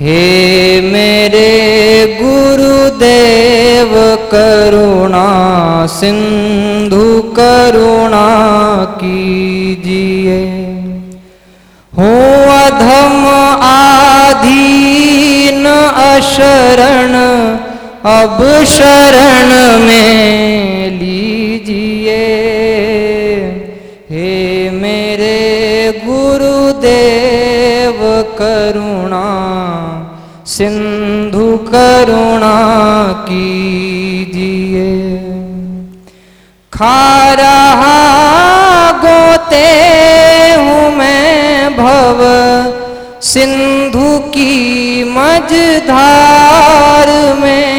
हे मेरे गुरुदेव करुणा सिंधु करुणा कीजिए। हूँ अधम आधीन अशरण अब शरण में लीजिए। हे मेरे गुरुदेव करुणा सिंधु करुणा कीजिए। खा रहा गोते हूँ मैं भव सिंधु की मझधार में।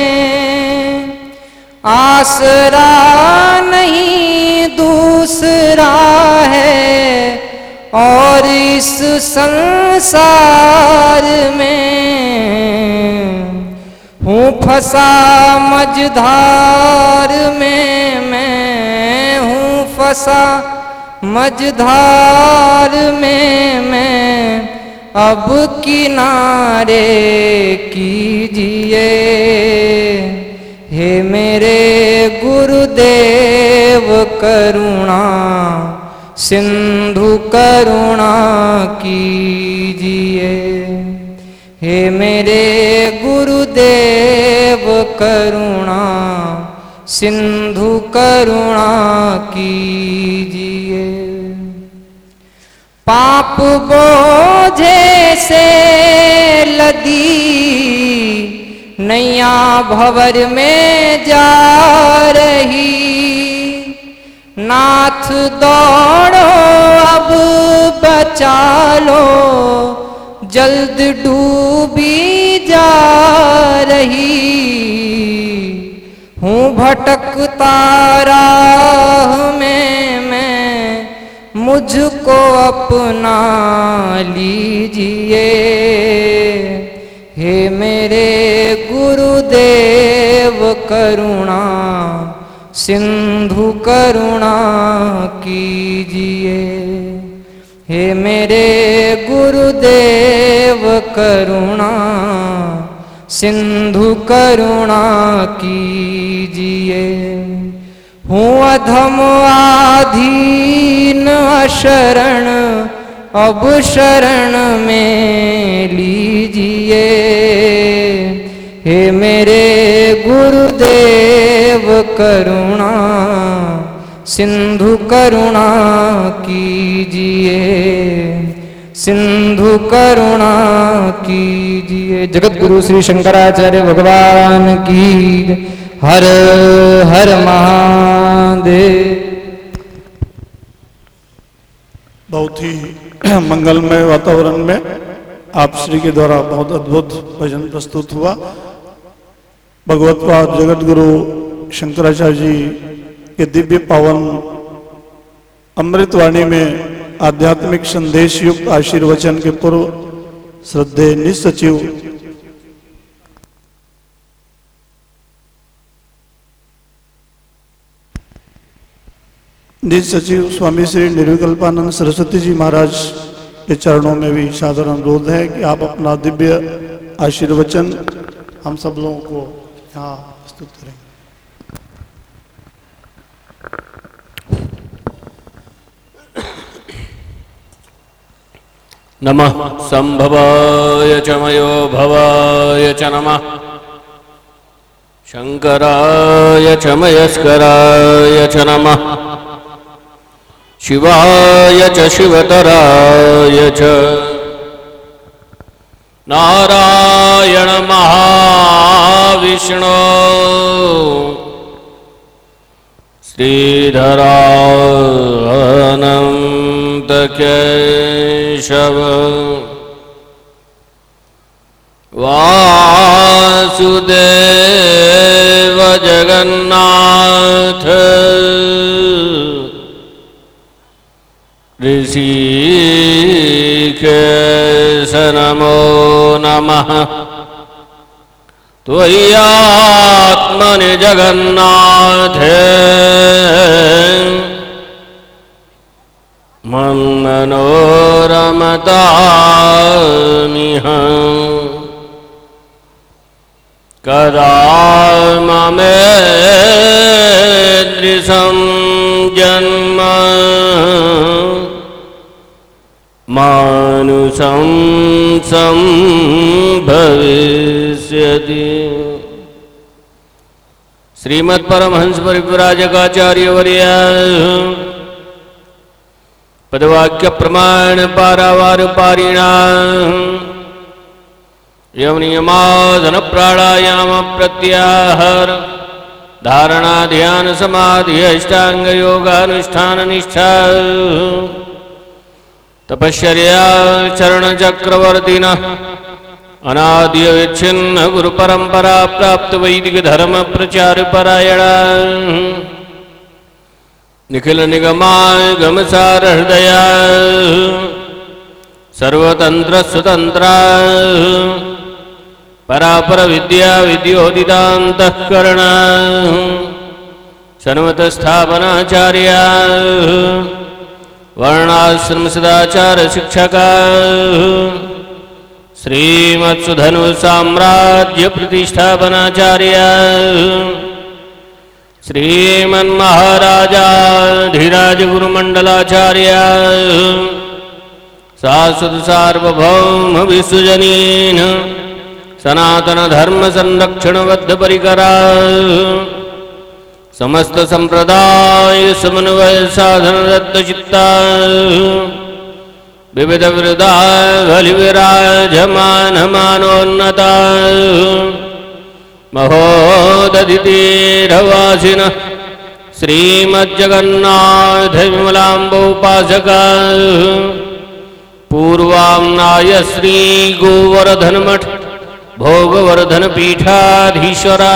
आसरा नहीं दूसरा है और इस संसार में। हूँ फंसा मझधार में, मैं हूँ फंसा मझधार में मैं। अब किनारे कीजिए। हे मेरे गुरुदेव करुणा सिंधु करुणा कीजिए। हे मेरे गुरुदेव करुणा सिंधु करुणा कीजिए। पाप बोझे से लदी नैया भंवर में जा रही। नाथ दौड़ो अब बचा लो, जल्द डूबी जा रही। हूँ भटकता राह में मैं, मुझको अपना लीजिए। हे मेरे गुरुदेव करुणा सिंधु करुणा कीजिए। हे मेरे गुरुदेव करुणा सिंधु करुणा कीजिए। हूँ अधम आधीन अशरण अब शरण में लीजिए। हे मेरे गुरुदेव करुणा सिंधु करुणा कीजिए। सिंधु करुणा कीजिए। जगत गुरु श्री शंकराचार्य भगवान की हर हर महादेव। बहुत ही मंगलमय वातावरण में आप श्री के द्वारा बहुत अद्भुत भजन प्रस्तुत हुआ। भगवत पाद जगत गुरु शंकराचार्य जी के दिव्य पावन अमृतवाणी में आध्यात्मिक संदेश युक्त आशीर्वचन के पूर्व श्रद्धेय निसचिव स्वामी श्री निर्विकल्पानंद सरस्वती जी महाराज के चरणों में भी सादर अनुरोध है कि आप अपना दिव्य आशीर्वचन हम सब लोगों को यहाँ प्रस्तुत करें। नमः संभवाय च मयो भवाय च नमः। शंकराय च मयस्कराय च नमः। शिवाय च शिवतराय च। नारायण महाविष्णु श्रीधरानंद केशव वासुदेव जगन्नाथ ऋषिकेश नमो नमः। त्वय्यात्मनि जगन्नाथे मन्मनोरमतामिह। कदा ममेदृशं जन्म मानुषं संभविष्यति। श्रीमद् परमहंस परिव्राजकाचार्यवर्य पदवाक्य प्रमाण पारावार पारिणा यम नियमादन प्राणायाम प्रत्याहार धारणा ध्यान समाधि अष्टांग योगानुष्ठान निष्ठा तपश्चर्या चरण चक्रवर्तिन अनाद्य विच्छिन्न गुरु परंपरा प्राप्त वैदिक धर्म प्रचार परायणा निखिल निगमागम सार हृदया सर्वतंत्र स्वतंत्रा परापर विद्या विद्योदितांतःकरण शन्वत स्थापनाचार्या वर्णाश्रम सदाचार शिक्षका श्रीमत्सुधनु साम्राज्य प्रतिष्ठापनाचार्या श्रीमन्महाराजाधिराज गुरुमंडलाचार्या शाश्वत सार्वभौम विश्वजनीन सनातन धर्म संरक्षण बद्ध परिकरा समस्त संप्रदाय समन्वय साधन दत्त चित्ता विविध वृदा विराजमान मानोन्नता महोदधितीरवासिन श्रीमज्जगन्नाथ विमलाम्बोपासका पूर्वाम्नाय श्री गोवर्धन मठ भोगवर्धन पीठाधीश्वरा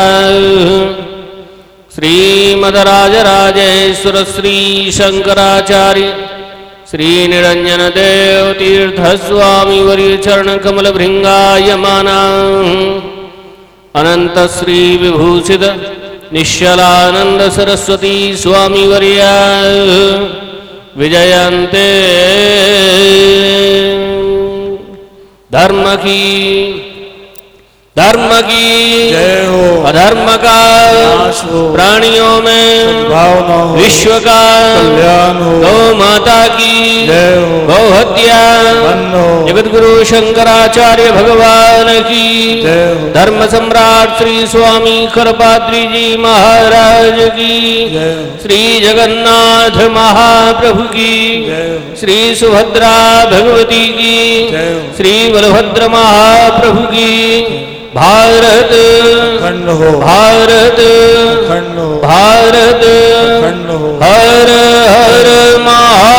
श्रीमदराजराजेश्वर श्री शंकराचार्य श्री निरंजन देव तीर्थ स्वामी वर्य चरण कमल भृंगायमाना अनंत श्री विभूषित निश्चलानंद सरस्वती स्वामी वर्या विजयन्ते धर्म की जय हो। अधर्म का प्राणियों में विश्व का कल्याण हो। गौ माता की जय हो। गौ हत्या जगत गुरु शंकराचार्य भगवान की जय हो। धर्म सम्राट श्री स्वामी खरपात्री जी महाराज की जय हो। श्री जगन्नाथ महाप्रभु की जय हो। श्री सुभद्रा भगवती की जय हो। श्री बलभद्र महाप्रभु की भारत खंड हो। भारत खंड हो। भारत खंड हो। हर हर महा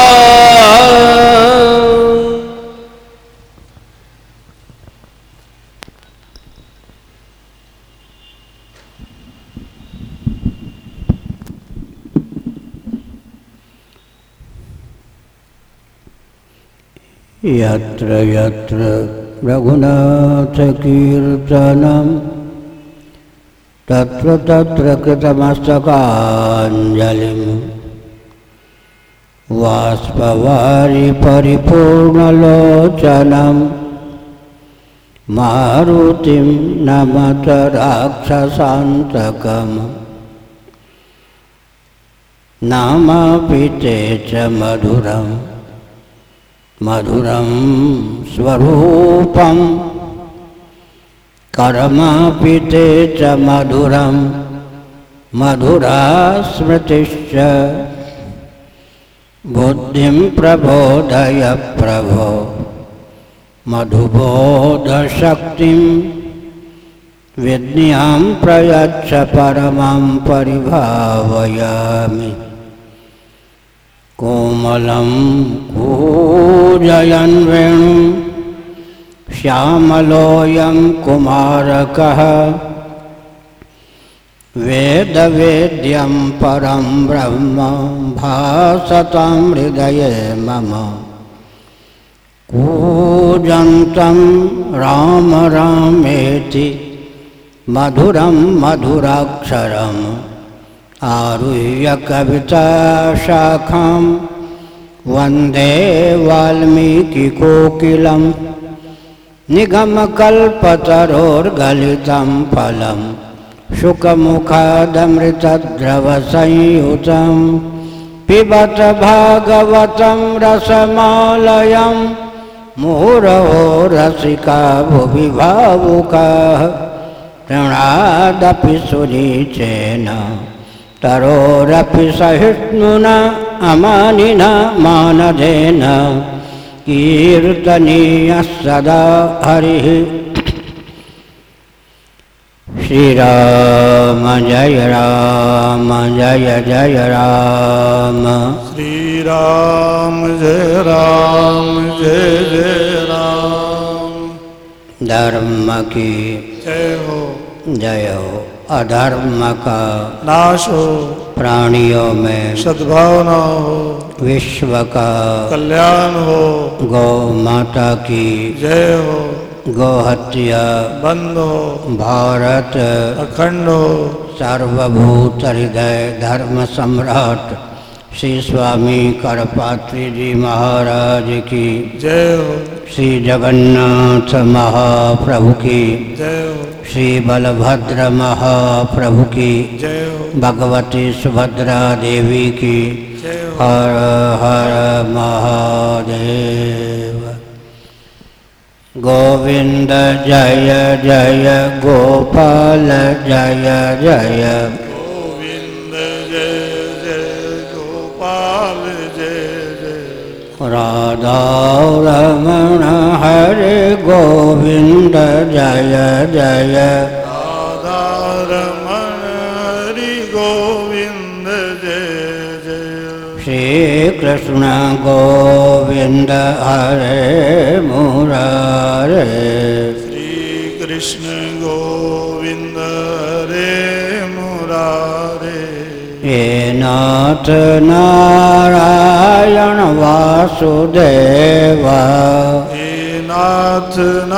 यत्र यत्र रघुनाथ कीर्तनं तत्र तत्र कृतमस्तकाञ्जलिं बाष्पवारि परिपूर्णलोचनं मारुतिं नमत राक्षसान्तकं नामापि ते च मधुरम् मधुरं स्वरूपं कर्मापि ते च मधुरं मधुरा स्मृतिश्च बुद्धिं प्रबोधय प्रभो मधुबोधशक्तिं विद्यां प्रयच्छ परमां परिभावयामि कोमलं कूजयन् वेणुं श्यामलोऽयं कुमारकः वेदवेद्यं परं ब्रह्म भासतां हृदये मम कूजन्तं राम रामेति मधुरं मधुराक्षरम् आरुह्य कविताशाखां वन्दे वाल्मीकिकोकिलं निगमकल्पतरोर्गलितं फलं शुकमुखादमृतद्रवसंयुतं पिबत भागवतं रसमालयं मुहुरहो रसिका भुवि भावुकाः तृणादपि सुनीचेन तरोरपि सहिष्णुना अमानिना मानदेन कीर्तनीयः सदा हरिः। श्रीराम जय राम जय जय राम। श्री राम जय जय राम। धर्म की जय हो, अधर्म का नाश हो, प्राणियों में सद्भावना हो, विश्व का कल्याण हो। गौ माता की जय हो, गौ हत्या बंद हो, भारत अखंड हो। सर्वभूत हृदय धर्म सम्राट श्री स्वामी करपात्री जी महाराज की जय हो, श्री जगन्नाथ महाप्रभु की जय हो, श्री बलभद्र महाप्रभु की जय हो, भगवती सुभद्रा देवी की जय हो। हर हर महादेव। गोविंद जय जय गोपाल जय जय। गोविंद जय जय गोपाल जय जय। राधा रमण हरे गोविंद जय जय। राधा रमण हरि गोविंद जय जय। श्री कृष्ण गोविंद हरे मुरारे। श्री कृष्ण गोविंद हरे मुरारे। हे नाथ नारायण वासुदेव। हे नाथ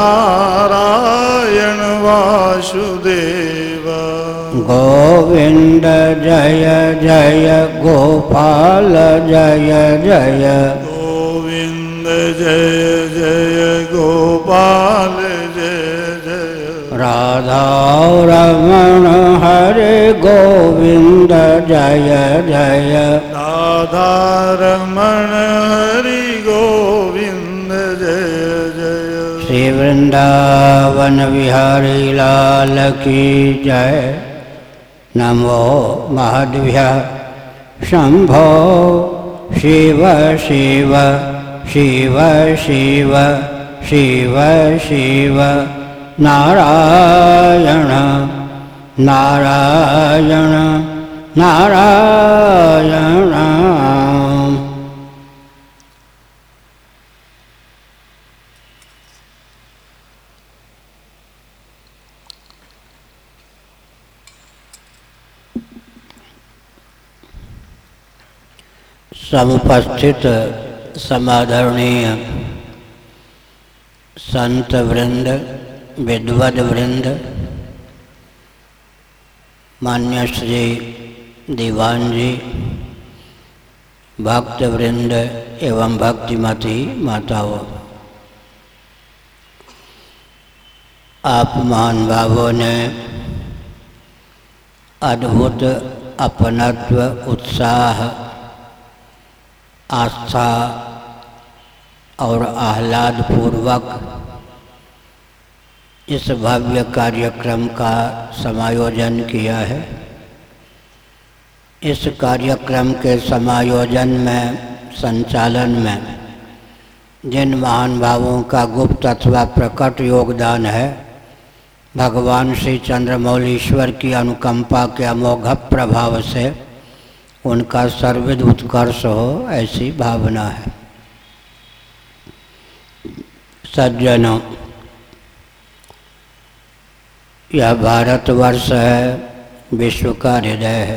नारायण वासुदेव। गोविंद जय जय गोपाल जय जय। गोविंद जय जय गोपाल जय जय। राधा रमण हरे गोविंद जय जय। राधा रमण हरि गोविंद जय जय। श्री वृंदावन बिहारी लाल की जय। नमो महादेव्य शंभो शिव शिव शिव शिव शिव शिव नारायण नारायण नारायण। समुपस्थित समादरणीय संत वृंद, विद्वद वृंद, मान्य श्री दीवान जी, भक्त वृंद एवं भक्तिमती माताओं, आप महान भावों ने अद्भुत अपनत्व, उत्साह, आस्था और आह्लाद पूर्वक इस भव्य कार्यक्रम का समायोजन किया है। इस कार्यक्रम के समायोजन में, संचालन में जिन महान भावों का गुप्त अथवा प्रकट योगदान है, भगवान श्री चंद्रमौलीश्वर की अनुकंपा के अमोघ प्रभाव से उनका सर्वविध उत्कर्ष हो, ऐसी भावना है। सज्जनों, यह भारतवर्ष है, विश्व का हृदय है।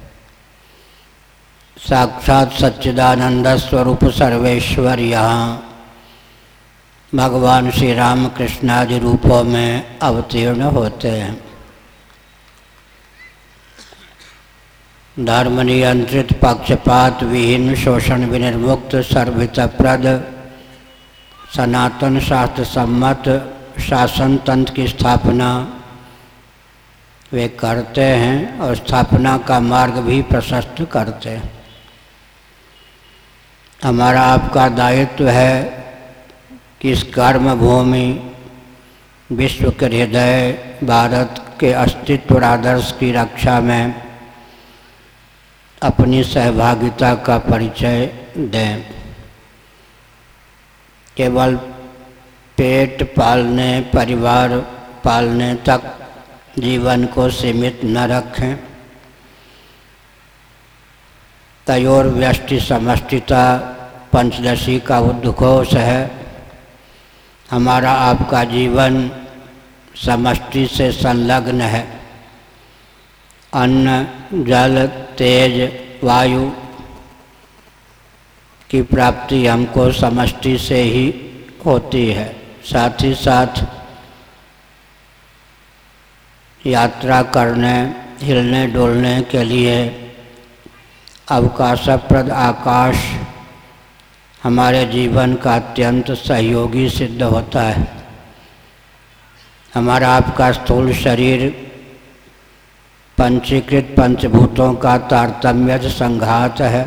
साक्षात सच्चिदानंद स्वरूप सर्वेश्वर यहाँ भगवान श्री राम कृष्णादि रूपों में अवतीर्ण होते हैं। धर्म नियंत्रित, पक्षपात विहीन, शोषण विनिर्मुक्त, सर्वहितप्रद, सनातन शास्त्र सम्मत शासन तंत्र की स्थापना वे करते हैं और स्थापना का मार्ग भी प्रशस्त करते हैं। हमारा आपका दायित्व है कि इस कर्म भूमि, विश्व के हृदय, भारत के अस्तित्व और आदर्श की रक्षा में अपनी सहभागिता का परिचय दें। केवल पेट पालने, परिवार पालने तक जीवन को सीमित न रखें। तयोर व्यष्टि समष्टिता पंचदशी का उद्घोष है। हमारा आपका जीवन समष्टि से संलग्न है। अन्न, जल, तेज, वायु की प्राप्ति हमको समष्टि से ही होती है। साथ ही साथ यात्रा करने, हिलने डोलने के लिए अवकाशप्रद आकाश हमारे जीवन का अत्यंत सहयोगी सिद्ध होता है। हमारा आपका स्थूल शरीर पंचीकृत पंचभूतों का तारतम्य संघात है।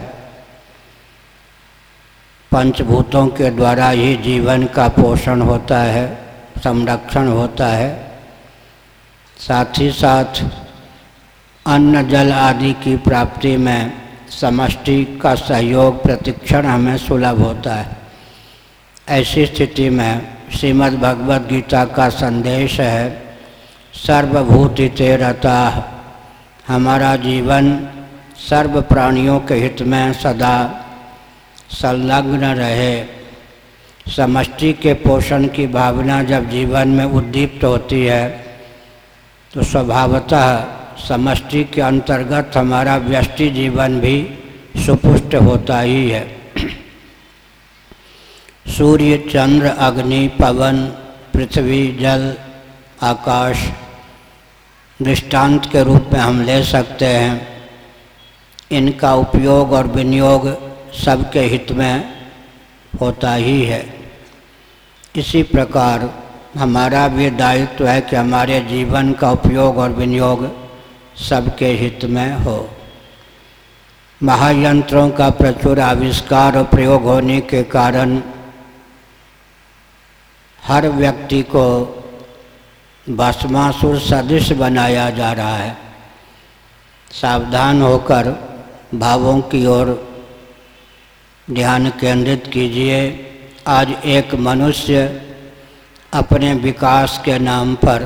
पंचभूतों के द्वारा ही जीवन का पोषण होता है, संरक्षण होता है। साथ ही साथ अन्न, जल आदि की प्राप्ति में समष्टि का सहयोग प्रतिक्षण हमें सुलभ होता है। ऐसी स्थिति में श्रीमद् भगवद गीता का संदेश है, सर्वभूतिते रताः। हमारा जीवन सर्व प्राणियों के हित में सदा संलग्न रहे। समष्टि के पोषण की भावना जब जीवन में उद्दीप्त होती है तो स्वभावतः समष्टि के अंतर्गत हमारा व्यष्टि जीवन भी सुपुष्ट होता ही है। सूर्य, चंद्र, अग्नि, पवन, पृथ्वी, जल, आकाश दृष्टांत के रूप में हम ले सकते हैं। इनका उपयोग और विनियोग सबके हित में होता ही है। इसी प्रकार हमारा भी दायित्व है कि हमारे जीवन का उपयोग और विनियोग सबके हित में हो। महायंत्रों का प्रचुर आविष्कार और प्रयोग होने के कारण हर व्यक्ति को भस्मासुर सदृश बनाया जा रहा है। सावधान होकर भावों की ओर ध्यान केंद्रित कीजिए। आज एक मनुष्य अपने विकास के नाम पर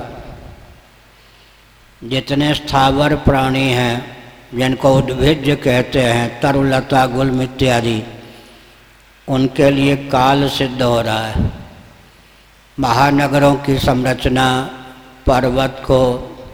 जितने स्थावर प्राणी हैं, जिनको उद्भिज्ज कहते हैं, तरुलता, गुल्म इत्यादि, उनके लिए काल सिद्ध हो रहा है। महानगरों की संरचना पर्वत को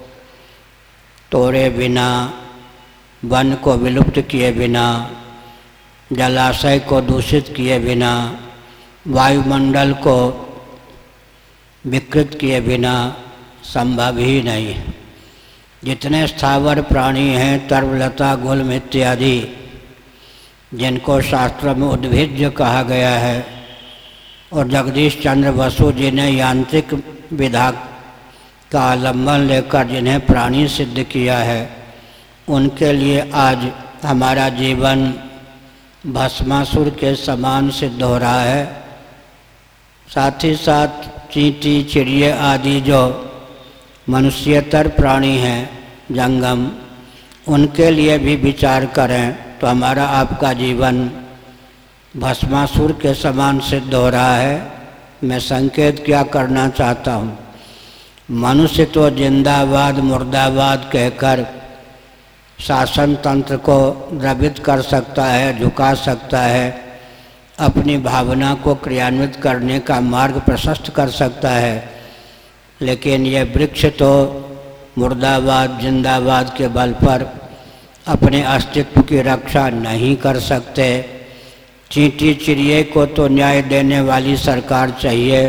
तोड़े बिना, वन को विलुप्त किए बिना, जलाशय को दूषित किए बिना, वायुमंडल को विकृत किए बिना संभव ही नहीं है। जितने स्थावर प्राणी हैं, तरुलता, गुल्म इत्यादि, जिनको शास्त्र में उद्भिज्ज कहा गया है, और जगदीश चंद्र बसु जी ने यांत्रिक विधा का आलम्बन लेकर जिन्हें प्राणी सिद्ध किया है, उनके लिए आज हमारा जीवन भस्मासुर के समान सिद्ध हो रहा है। साथ ही साथ चींटी, चिड़िए आदि जो मनुष्यतर प्राणी हैं, जंगम, उनके लिए भी विचार करें तो हमारा आपका जीवन भस्मासुर के समान सिद्ध हो रहा है। मैं संकेत क्या करना चाहता हूँ, मनुष्य तो जिंदाबाद मुर्दाबाद कहकर शासन तंत्र को द्रवित कर सकता है, झुका सकता है, अपनी भावना को क्रियान्वित करने का मार्ग प्रशस्त कर सकता है, लेकिन ये वृक्ष तो मुर्दाबाद जिंदाबाद के बल पर अपने अस्तित्व की रक्षा नहीं कर सकते। चींटी चिड़िए को तो न्याय देने वाली सरकार चाहिए,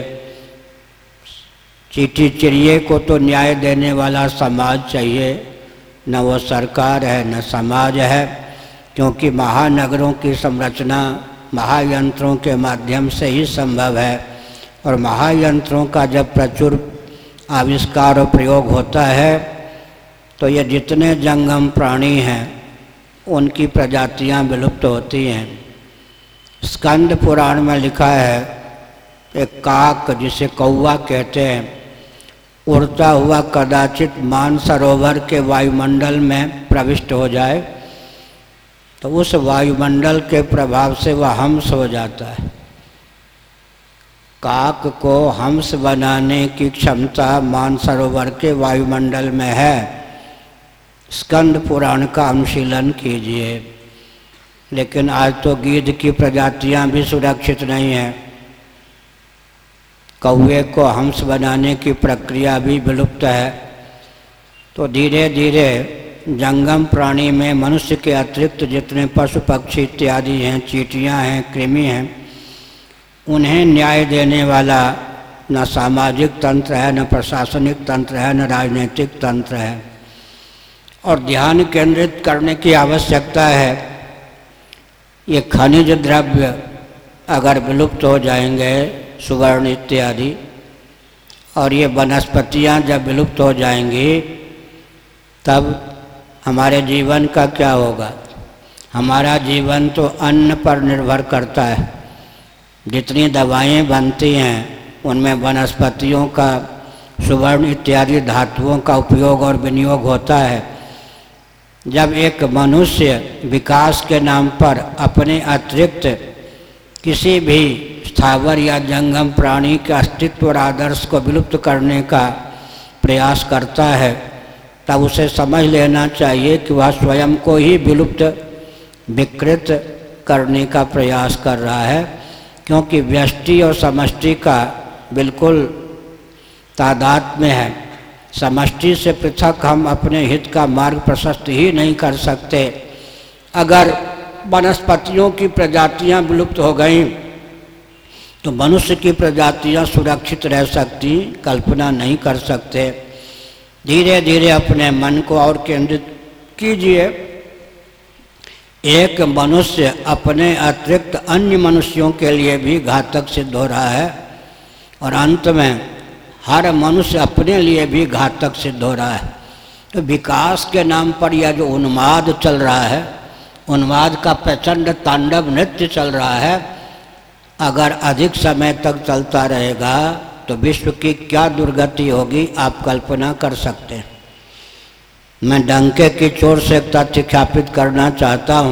चींटी चिड़िए को तो न्याय देने वाला समाज चाहिए। न वो सरकार है न समाज है, क्योंकि महानगरों की संरचना महायंत्रों के माध्यम से ही संभव है। और महायंत्रों का जब प्रचुर आविष्कार और प्रयोग होता है तो ये जितने जंगम प्राणी हैं उनकी प्रजातियां विलुप्त होती हैं। स्कंद पुराण में लिखा है एक काक जिसे कौवा कहते हैं उड़ता हुआ कदाचित मानसरोवर के वायुमंडल में प्रविष्ट हो जाए तो उस वायुमंडल के प्रभाव से वह हंस हो जाता है। काक को हंस बनाने की क्षमता मानसरोवर के वायुमंडल में है। स्कंद पुराण का अनुशीलन कीजिए। लेकिन आज तो गीध की प्रजातियां भी सुरक्षित नहीं हैं। कौवे को हंस बनाने की प्रक्रिया भी विलुप्त है। तो धीरे धीरे जंगम प्राणी में मनुष्य के अतिरिक्त जितने पशु पक्षी इत्यादि हैं, चींटियां हैं, कृमि हैं, उन्हें न्याय देने वाला न सामाजिक तंत्र है, न प्रशासनिक तंत्र है, न राजनीतिक तंत्र है। और ध्यान केंद्रित करने की आवश्यकता है। ये खनिज द्रव्य अगर विलुप्त हो जाएंगे, सुवर्ण इत्यादि, और ये वनस्पतियाँ जब विलुप्त हो जाएंगी तब हमारे जीवन का क्या होगा? हमारा जीवन तो अन्न पर निर्भर करता है। जितनी दवाएं बनती हैं उनमें वनस्पतियों का, सुवर्ण इत्यादि धातुओं का उपयोग और विनियोग होता है। जब एक मनुष्य विकास के नाम पर अपने अतिरिक्त किसी भी स्थावर या जंगम प्राणी के अस्तित्व और आदर्श को विलुप्त करने का प्रयास करता है तब उसे समझ लेना चाहिए कि वह स्वयं को ही विलुप्त विकृत करने का प्रयास कर रहा है, क्योंकि व्यष्टि और समष्टि का बिल्कुल तादात्म्य है। समष्टि से पृथक हम अपने हित का मार्ग प्रशस्त ही नहीं कर सकते। अगर वनस्पतियों की प्रजातियां विलुप्त हो गईं तो मनुष्य की प्रजातियां सुरक्षित रह सकती, कल्पना नहीं कर सकते। धीरे धीरे अपने मन को और केंद्रित कीजिए। एक मनुष्य अपने अतिरिक्त अन्य मनुष्यों के लिए भी घातक सिद्ध हो रहा है और अंत में हर मनुष्य अपने लिए भी घातक सिद्ध हो रहा है। तो विकास के नाम पर यह जो उन्माद चल रहा है, उन्माद का प्रचंड तांडव नृत्य चल रहा है, अगर अधिक समय तक चलता रहेगा तो विश्व की क्या दुर्गति होगी आप कल्पना कर सकते हैं। मैं डंके की चोट से एक तथ्य ख्यापित करना चाहता हूँ।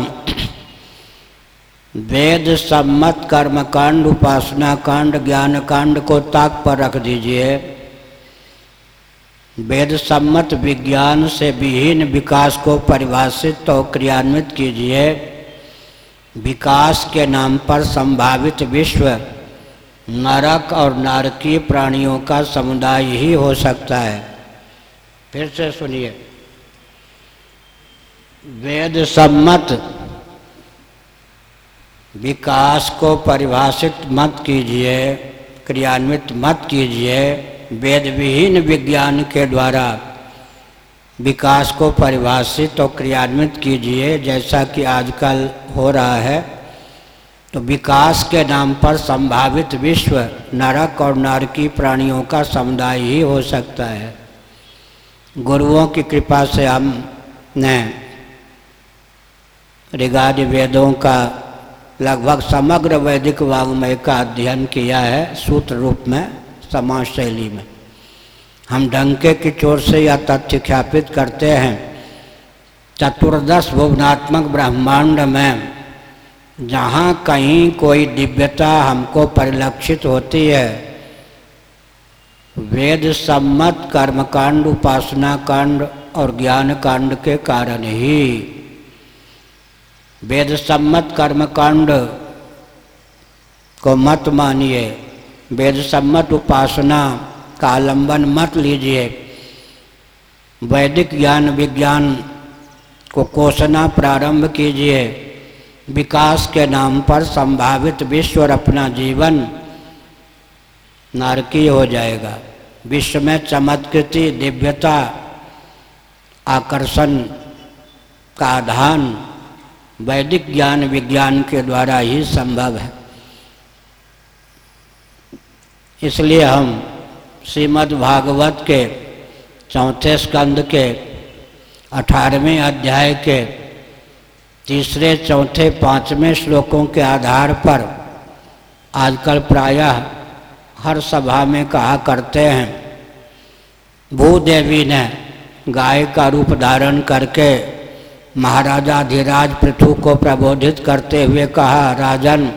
वेद सम्मत कर्मकांड, उपासना कांड, ज्ञान कांड को ताक पर रख दीजिए। वेद सम्मत विज्ञान से विहीन विकास को परिभाषित और क्रियान्वित कीजिए। विकास के नाम पर संभावित विश्व नरक और नारकीय प्राणियों का समुदाय ही हो सकता है। फिर से सुनिए, वेद सम्मत विकास को परिभाषित मत कीजिए, क्रियान्वित मत कीजिए। वेद विहीन विज्ञान के द्वारा विकास को परिभाषित और क्रियान्वित कीजिए, जैसा कि आजकल हो रहा है। तो विकास के नाम पर संभावित विश्व नरक और नारकीय प्राणियों का समुदाय ही हो सकता है। गुरुओं की कृपा से हमने ऋग्वेद वेदों का लगभग समग्र वैदिक वाङ्मय का अध्ययन किया है, सूत्र रूप में, समाज शैली में। हम डंके की चोट से यह तथ्य ख्यापित करते हैं, चतुर्दश भुवनात्मक ब्रह्मांड में जहाँ कहीं कोई दिव्यता हमको परिलक्षित होती है, वेद सम्मत कर्मकांड, उपासना कांड और ज्ञान कांड के कारण ही। वेद सम्मत कर्मकांड को मत मानिए, वेद सम्मत उपासना का आलंबन मत लीजिए। वैदिक ज्ञान विज्ञान को कोसना प्रारंभ कीजिए। विकास के नाम पर संभावित विश्व और अपना जीवन नारकीय हो जाएगा। विश्व में चमत्कृति, दिव्यता, आकर्षण का आधान वैदिक ज्ञान विज्ञान के द्वारा ही संभव है। इसलिए हम श्रीमद् भागवत के 4 स्कंद के 18वें अध्याय के 3, 4, 5वें श्लोकों के आधार पर आजकल प्रायः हर सभा में कहा करते हैं। भूदेवी ने गाय का रूप धारण करके महाराजा धीराज पृथु को प्रबोधित करते हुए कहा, राजन,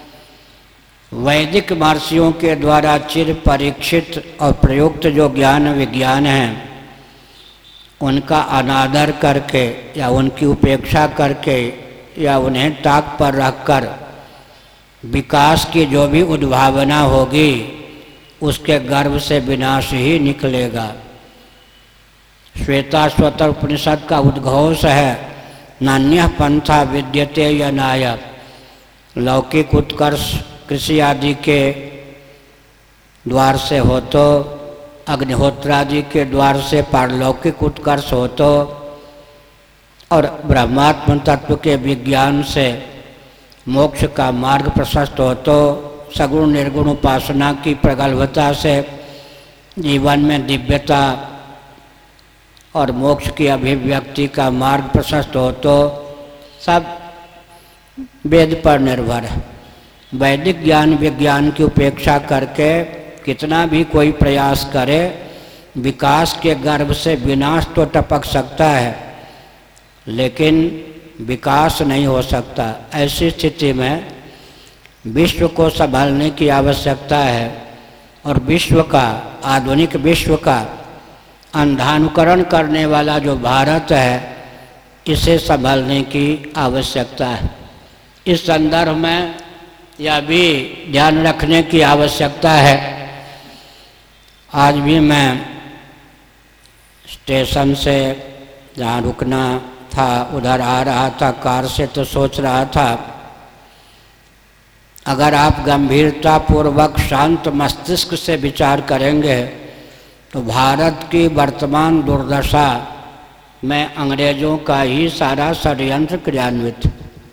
वैदिक महर्षियों के द्वारा चिर परीक्षित और प्रयुक्त जो ज्ञान विज्ञान हैं, उनका अनादर करके या उनकी उपेक्षा करके या उन्हें ताक पर रखकर विकास की जो भी उद्भावना होगी उसके गर्भ से विनाश ही निकलेगा। श्वेताश्वतर उपनिषद का उद्घोष है, नान्यः पंथा विद्यते यनाय। लौकिक उत्कर्ष कृषि आदि के द्वार से हो तो, अग्निहोत्रादि के द्वार से पारलौकिक उत्कर्ष हो तो, और ब्रह्मात्म तत्व के विज्ञान से मोक्ष का मार्ग प्रशस्त हो तो, सगुण निर्गुण उपासना की प्रगल्भता से जीवन में दिव्यता और मोक्ष की अभिव्यक्ति का मार्ग प्रशस्त हो तो, सब वेद पर निर्भर है। वैदिक ज्ञान विज्ञान की उपेक्षा करके कितना भी कोई प्रयास करे, विकास के गर्भ से विनाश तो टपक सकता है, लेकिन विकास नहीं हो सकता। ऐसी स्थिति में विश्व को संभालने की आवश्यकता है और विश्व का, आधुनिक विश्व का अंधानुकरण करने वाला जो भारत है, इसे संभालने की आवश्यकता है। इस संदर्भ में यह भी ध्यान रखने की आवश्यकता है। आज भी मैं स्टेशन से जहाँ रुकना था उधर आ रहा था कार से, तो सोच रहा था, अगर आप गंभीरता पूर्वक शांत मस्तिष्क से विचार करेंगे तो भारत की वर्तमान दुर्दशा में अंग्रेजों का ही सारा षड्यंत्र क्रियान्वित।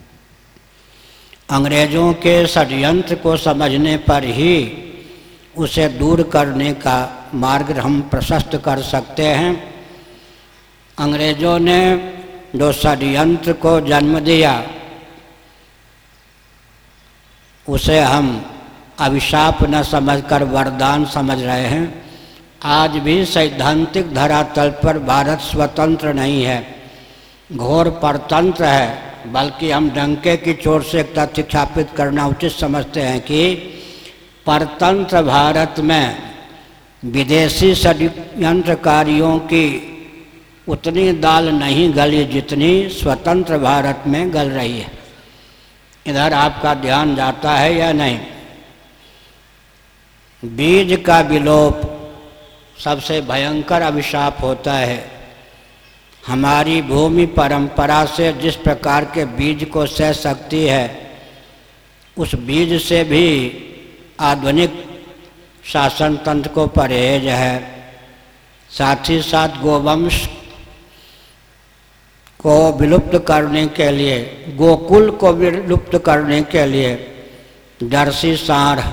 अंग्रेजों के षड्यंत्र को समझने पर ही उसे दूर करने का मार्ग हम प्रशस्त कर सकते हैं। अंग्रेजों ने जो षड्यंत्र को जन्म दिया, उसे हम अभिशाप न समझकर वरदान समझ रहे हैं। आज भी सैद्धांतिक धरातल पर भारत स्वतंत्र नहीं है, घोर परतंत्र है। बल्कि हम डंके की चोट से एक तथ्य स्थापित करना उचित समझते हैं कि परतंत्र भारत में विदेशी षड्यंत्रकारियों की उतनी दाल नहीं गली जितनी स्वतंत्र भारत में गल रही है। इधर आपका ध्यान जाता है या नहीं? बीज का विलोप सबसे भयंकर अभिशाप होता है। हमारी भूमि परंपरा से जिस प्रकार के बीज को सह सकती है, उस बीज से भी आधुनिक शासन तंत्र को परहेज है। साथ ही साथ गोवंश को विलुप्त करने के लिए, गोकुल को विलुप्त करने के लिए जर्सी सांड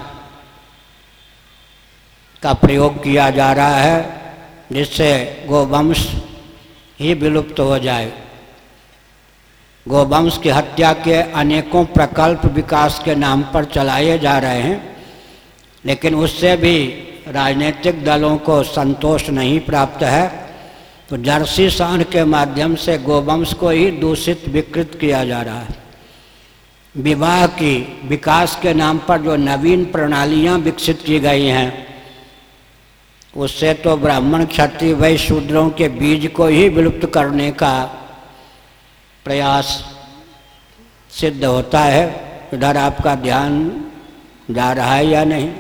का प्रयोग किया जा रहा है, जिससे गोवंश ही विलुप्त हो जाए। गोवंश की हत्या के अनेकों प्रकल्प विकास के नाम पर चलाए जा रहे हैं, लेकिन उससे भी राजनीतिक दलों को संतोष नहीं प्राप्त है। तो जर्सी सांड के माध्यम से गोवंश को ही दूषित विकृत किया जा रहा है। विवाह की विकास के नाम पर जो नवीन प्रणालियां विकसित की गई हैं, उससे तो ब्राह्मण क्षत्रिय वैश्य शूद्रों के बीज को ही विलुप्त करने का प्रयास सिद्ध होता है। इधर आपका ध्यान जा रहा है या नहीं?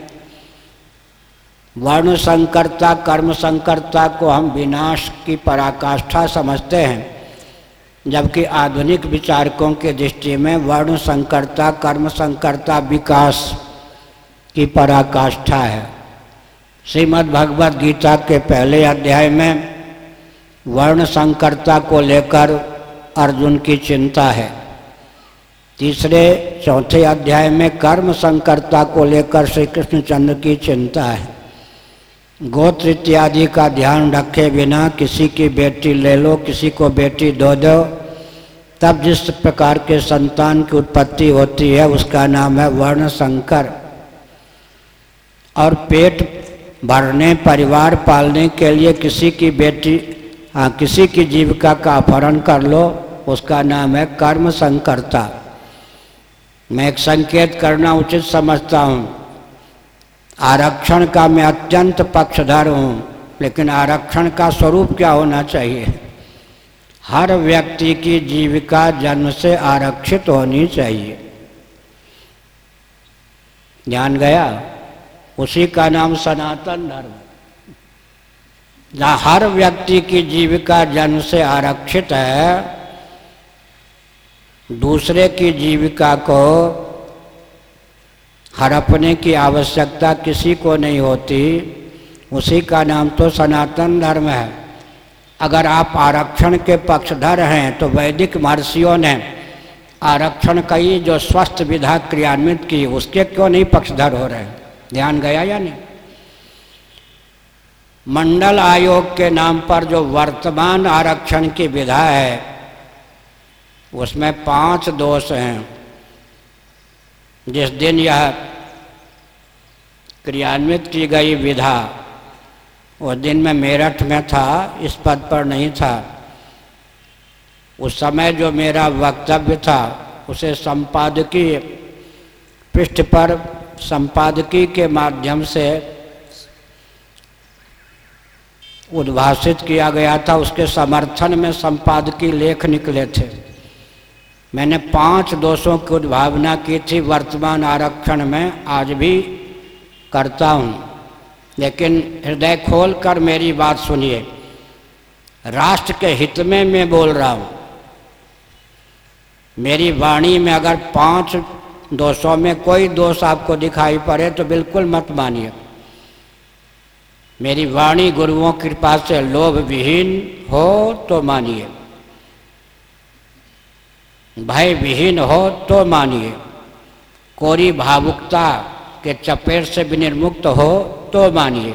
वर्ण संकरता, कर्म संकरता को हम विनाश की पराकाष्ठा समझते हैं, जबकि आधुनिक विचारकों के दृष्टि में वर्ण संकरता, कर्म संकरता विकास की पराकाष्ठा है। श्रीमद् भगवद गीता के पहले अध्याय में वर्ण संकरता को लेकर अर्जुन की चिंता है। तीसरे चौथे अध्याय में कर्म संकर्ता को लेकर श्री कृष्णचंद्र की चिंता है। गोत्र इत्यादि का ध्यान रखे बिना किसी की बेटी ले लो, किसी को बेटी दो दो, तब जिस प्रकार के संतान की उत्पत्ति होती है उसका नाम है वर्ण संकर। और पेट भरने, परिवार पालने के लिए किसी की बेटी, किसी की जीविका का अपहरण कर लो, उसका नाम है कर्म संकर्ता। मैं एक संकेत करना उचित समझता हूँ। आरक्षण का मैं अत्यंत पक्षधर हूँ, लेकिन आरक्षण का स्वरूप क्या होना चाहिए? हर व्यक्ति की जीविका जन्म से आरक्षित होनी चाहिए। ध्यान गया? उसी का नाम सनातन धर्म। जहाँ हर व्यक्ति की जीविका जन्म से आरक्षित है, दूसरे की जीविका को हड़पने की आवश्यकता किसी को नहीं होती, उसी का नाम तो सनातन धर्म है। अगर आप आरक्षण के पक्षधर हैं तो वैदिक महर्षियों ने आरक्षण का ही जो स्वस्थ विधा क्रियान्वित की, उसके क्यों नहीं पक्षधर हो रहे? ध्यान गया या नहीं? मंडल आयोग के नाम पर जो वर्तमान आरक्षण की विधा है, उसमें 5 दोष हैं। जिस दिन यह क्रियान्वित की गई विधा, उस दिन मैं मेरठ में था, इस पद पर नहीं था। उस समय जो मेरा वक्तव्य था उसे संपादकीय पृष्ठ पर संपादकीय के माध्यम से उद्भाषित किया गया था। उसके समर्थन में संपादकीय लेख निकले थे। मैंने 5 दोषों की उद्भावना की थी वर्तमान आरक्षण में, आज भी करता हूँ। लेकिन हृदय खोलकर मेरी बात सुनिए। राष्ट्र के हित में मैं बोल रहा हूँ। मेरी वाणी में अगर 5 दोषों में कोई दोष आपको दिखाई पड़े तो बिल्कुल मत मानिए। मेरी वाणी गुरुओं की कृपा से लोभ विहीन हो तो मानिए, भय विहीन हो तो मानिए, कोरी भावुकता के चपेट से विनिर्मुक्त हो तो मानिए,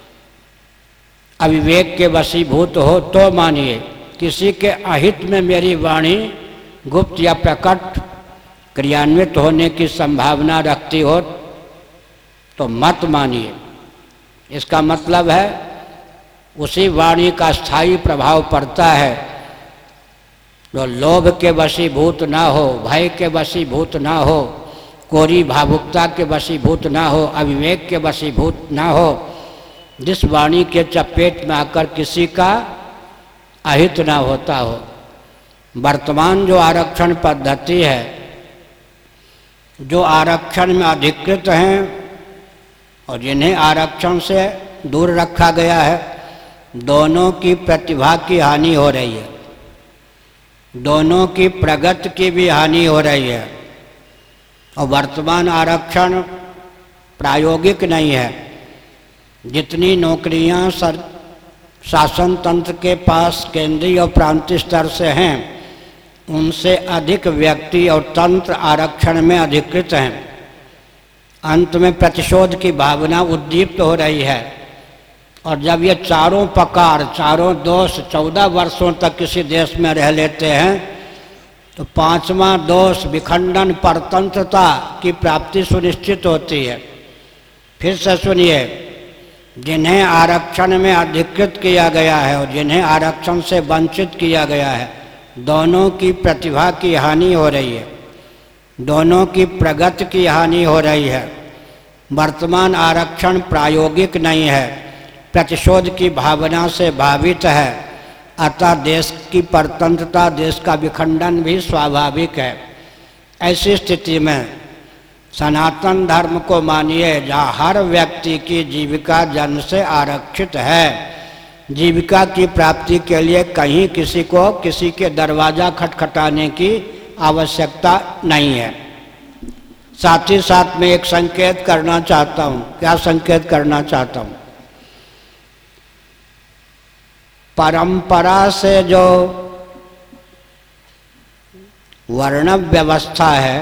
अविवेक के वशीभूत हो तो मानिए। किसी के अहित में मेरी वाणी गुप्त या प्रकट क्रियान्वित होने की संभावना रखती हो तो मत मानिए। इसका मतलब है उसी वाणी का स्थायी प्रभाव पड़ता है जो लोभ के वशीभूत ना हो, भय के वशीभूत ना हो, कोरी भावुकता के वशीभूत ना हो, अविवेक के वशीभूत ना हो, जिस वाणी के चपेट में आकर किसी का अहित ना होता हो। वर्तमान जो आरक्षण पद्धति है, जो आरक्षण में अधिकृत हैं और जिन्हें आरक्षण से दूर रखा गया है, दोनों की प्रतिभा की हानि हो रही है, दोनों की प्रगति की भी हानि हो रही है। और वर्तमान आरक्षण प्रायोगिक नहीं है। जितनी नौकरियां शासन तंत्र के पास केंद्रीय और प्रांतीय स्तर से हैं, उनसे अधिक व्यक्ति और तंत्र आरक्षण में अधिकृत हैं। अंत में प्रतिशोध की भावना उद्दीप्त हो रही है। और जब ये चारों प्रकार, चारों दोष 14 वर्षों तक किसी देश में रह लेते हैं, तो 5वां दोष विखंडन परतंत्रता की प्राप्ति सुनिश्चित होती है। फिर से सुनिए, जिन्हें आरक्षण में अधिकृत किया गया है और जिन्हें आरक्षण से वंचित किया गया है, दोनों की प्रतिभा की हानि हो रही है, दोनों की प्रगति की हानि हो रही है। वर्तमान आरक्षण प्रायोगिक नहीं है, प्रतिशोध की भावना से भावित है। अतः देश की परतंत्रता, देश का विखंडन भी स्वाभाविक है। ऐसी स्थिति में सनातन धर्म को मानिए, जहाँ हर व्यक्ति की जीविका जन्म से आरक्षित है। जीविका की प्राप्ति के लिए कहीं किसी को किसी के दरवाजा खटखटाने की आवश्यकता नहीं है। साथ ही साथ मैं एक संकेत करना चाहता हूँ। क्या संकेत करना चाहता हूँ? परंपरा से जो वर्ण व्यवस्था है,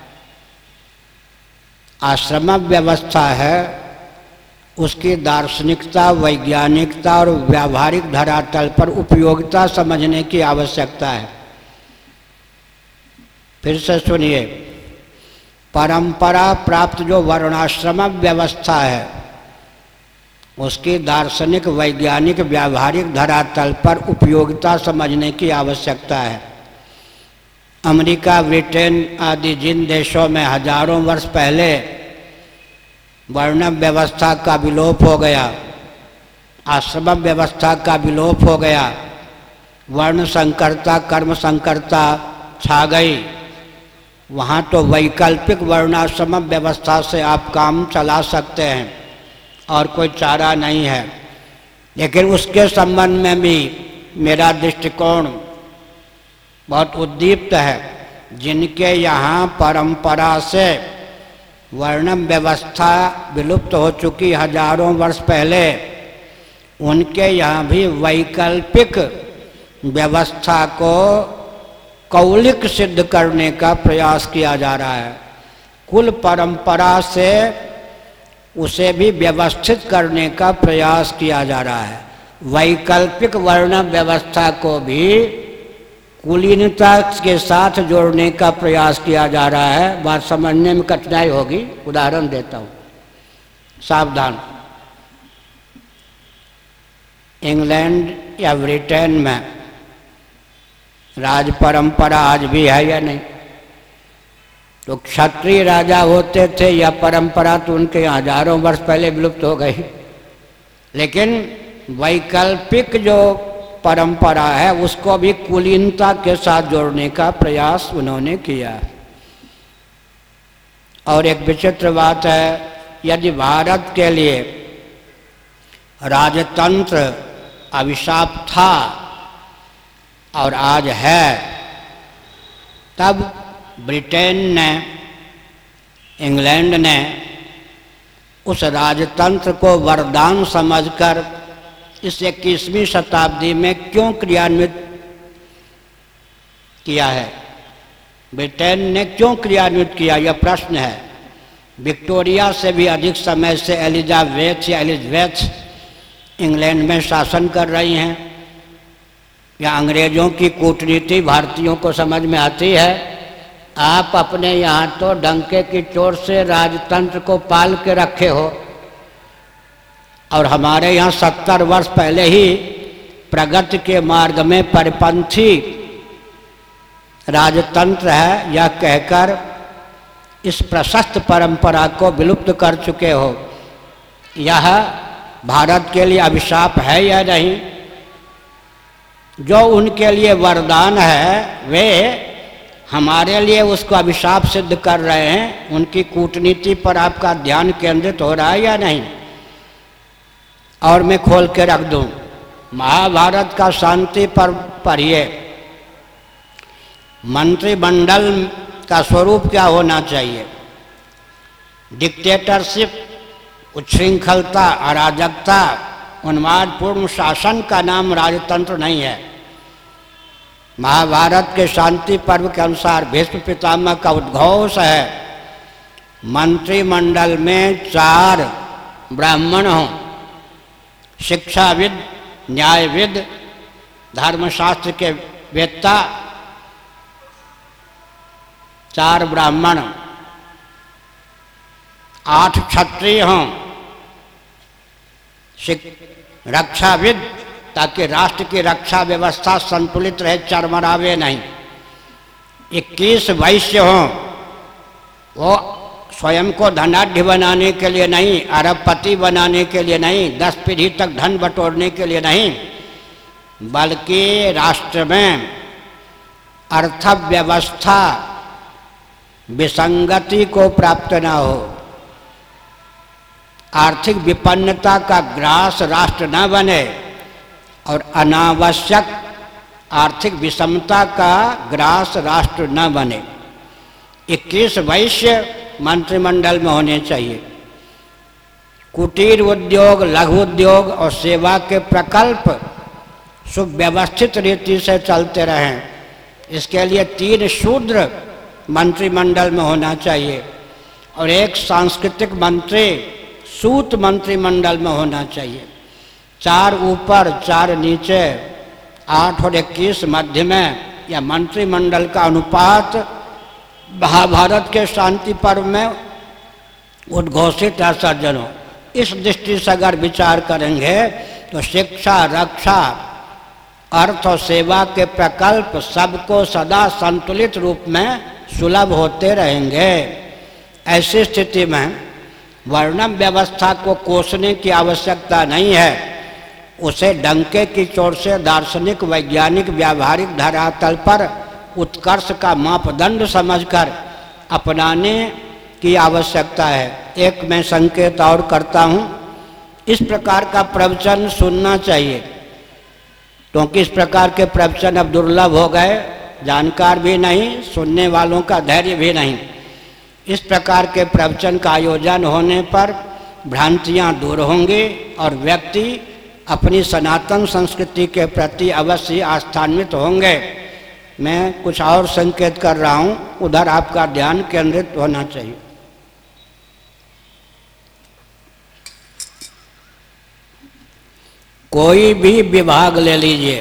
आश्रम व्यवस्था है, उसकी दार्शनिकता, वैज्ञानिकता और व्यावहारिक धरातल पर उपयोगिता समझने की आवश्यकता है। फिर से सुनिए, परंपरा प्राप्त जो वर्णाश्रम व्यवस्था है उसकी दार्शनिक, वैज्ञानिक, व्यावहारिक धरातल पर उपयोगिता समझने की आवश्यकता है। अमेरिका, ब्रिटेन आदि जिन देशों में हजारों वर्ष पहले वर्ण व्यवस्था का विलोप हो गया, आश्रम व्यवस्था का विलोप हो गया, वर्ण संकरता, कर्म संकरता छा गई, वहाँ तो वैकल्पिक वर्णाश्रम व्यवस्था से आप काम चला सकते हैं और कोई चारा नहीं है। लेकिन उसके संबंध में भी मेरा दृष्टिकोण बहुत उद्दीप्त है। जिनके यहाँ परंपरा से वर्ण व्यवस्था विलुप्त हो चुकी हजारों वर्ष पहले, उनके यहाँ भी वैकल्पिक व्यवस्था को कौलिक सिद्ध करने का प्रयास किया जा रहा है। कुल परंपरा से उसे भी व्यवस्थित करने का प्रयास किया जा रहा है। वैकल्पिक वर्ण व्यवस्था को भी कुलीनता के साथ जोड़ने का प्रयास किया जा रहा है। बात समझने में कठिनाई होगी, उदाहरण देता हूँ, सावधान। इंग्लैंड या ब्रिटेन में राज परंपरा आज भी है या नहीं? तो क्षत्रिय राजा होते थे, यह परंपरा तो उनके हजारों वर्ष पहले विलुप्त हो गई। लेकिन वैकल्पिक जो परंपरा है उसको भी कुलीनता के साथ जोड़ने का प्रयास उन्होंने किया। और एक विचित्र बात है, यदि भारत के लिए राजतंत्र अभिशाप था और आज है, तब ब्रिटेन ने, इंग्लैंड ने उस राजतंत्र को वरदान समझकर इस 21वीं शताब्दी में क्यों क्रियान्वित किया है? ब्रिटेन ने क्यों क्रियान्वित किया, यह प्रश्न है। विक्टोरिया से भी अधिक समय से एलिजाबेथ इंग्लैंड में शासन कर रही हैं। या अंग्रेजों की कूटनीति भारतीयों को समझ में आती है? आप अपने यहाँ तो डंके की चोट से राजतंत्र को पाल के रखे हो, और हमारे यहाँ 70 वर्ष पहले ही प्रगति के मार्ग में परिपंथी राजतंत्र है, यह कहकर इस प्रशस्त परंपरा को विलुप्त कर चुके हो। यह भारत के लिए अभिशाप है या नहीं? जो उनके लिए वरदान है वे हमारे लिए उसको अभिशाप सिद्ध कर रहे हैं। उनकी कूटनीति पर आपका ध्यान केंद्रित हो रहा है या नहीं? और मैं खोल के रख दूं, महाभारत का शांति पर्व पढ़िए। मंत्रिमंडल का स्वरूप क्या होना चाहिए? डिक्टेटरशिप, उच्छृंखलता, अराजकता, उन्मादपूर्ण शासन का नाम राजतंत्र नहीं है। महाभारत के शांति पर्व के अनुसार भीष्म पितामह का उद्घोष है, मंत्रिमंडल में 4 ब्राह्मण हों, शिक्षाविद, न्यायविद, धर्मशास्त्र के वेत्ता, 4 ब्राह्मण, 8 क्षत्रिय हों, रक्षाविद, ताकि राष्ट्र की रक्षा व्यवस्था संतुलित रहे, चरमरावे नहीं। 21 वैश्य हों, वो स्वयं को धनाढ्य बनाने के लिए नहीं, अरबपति बनाने के लिए नहीं, 10 पीढ़ी तक धन बटोरने के लिए नहीं, बल्कि राष्ट्र में अर्थव्यवस्था विसंगति को प्राप्त न हो, आर्थिक विपन्नता का ग्रास राष्ट्र न बने और अनावश्यक आर्थिक विषमता का ग्रास राष्ट्र न बने। 21 वैश्य मंत्रिमंडल में होने चाहिए। कुटीर उद्योग, लघु उद्योग और सेवा के प्रकल्प सुव्यवस्थित रीति से चलते रहें, इसके लिए 3 शूद्र मंत्रिमंडल में होना चाहिए और 1 सांस्कृतिक मंत्री सूत मंत्रिमंडल में होना चाहिए। 4 ऊपर 4 नीचे, 8 और 21 मध्य में, यह मंत्रिमंडल का अनुपात महाभारत के शांति पर्व में उद्घोषित है सज्जनों। इस दृष्टि से अगर विचार करेंगे तो शिक्षा, रक्षा, अर्थ और सेवा के प्रकल्प सबको सदा संतुलित रूप में सुलभ होते रहेंगे। ऐसी स्थिति में वर्णम व्यवस्था को कोसने की आवश्यकता नहीं है, उसे डंके की चोट से दार्शनिक, वैज्ञानिक, व्यावहारिक धरातल पर उत्कर्ष का मापदंड समझकर अपनाने की आवश्यकता है। एक मैं संकेत और करता हूँ, इस प्रकार का प्रवचन सुनना चाहिए, क्योंकि इस प्रकार के प्रवचन अब दुर्लभ हो गए, जानकार भी नहीं, सुनने वालों का धैर्य भी नहीं। इस प्रकार के प्रवचन का आयोजन होने पर भ्रांतियाँ दूर होंगी और व्यक्ति अपनी सनातन संस्कृति के प्रति अवश्य आस्थान्वित होंगे। मैं कुछ और संकेत कर रहा हूँ, उधर आपका ध्यान केंद्रित होना चाहिए। कोई भी विभाग ले लीजिए,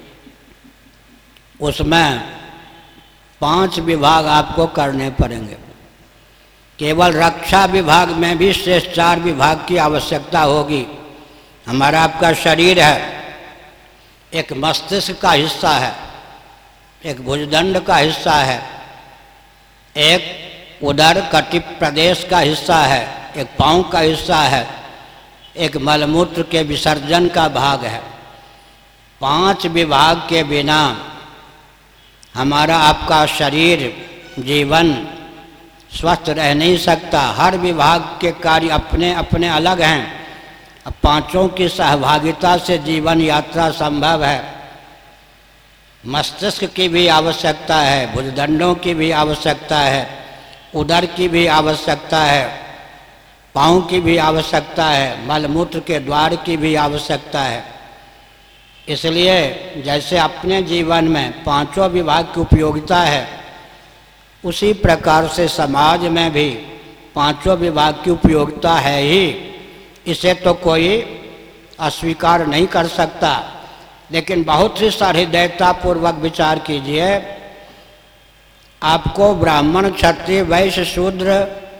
उसमें 5 विभाग आपको करने पड़ेंगे। केवल रक्षा विभाग में भी शेष 4 विभाग की आवश्यकता होगी। हमारा आपका शरीर है, एक मस्तिष्क का हिस्सा है, एक भुजदंड का हिस्सा है, एक उदर कटि प्रदेश का हिस्सा है, एक पाँव का हिस्सा है, एक मलमूत्र के विसर्जन का भाग है। 5 विभाग के बिना हमारा आपका शरीर, जीवन स्वस्थ रह नहीं सकता। हर विभाग के कार्य अपने अपने अलग हैं। अब 5 की सहभागिता से जीवन यात्रा संभव है। मस्तिष्क की भी आवश्यकता है, भुजदंडों की भी आवश्यकता है, उदर की भी आवश्यकता है, पाँव की भी आवश्यकता है, मलमूत्र के द्वार की भी आवश्यकता है। इसलिए जैसे अपने जीवन में 5 विभाग की उपयोगिता है, उसी प्रकार से समाज में भी 5 विभाग की उपयोगिता है ही। इसे तो कोई अस्वीकार नहीं कर सकता। लेकिन बहुत ही सहृदयतापूर्वक विचार कीजिए, आपको ब्राह्मण, क्षत्रिय, वैश्य, शूद्र,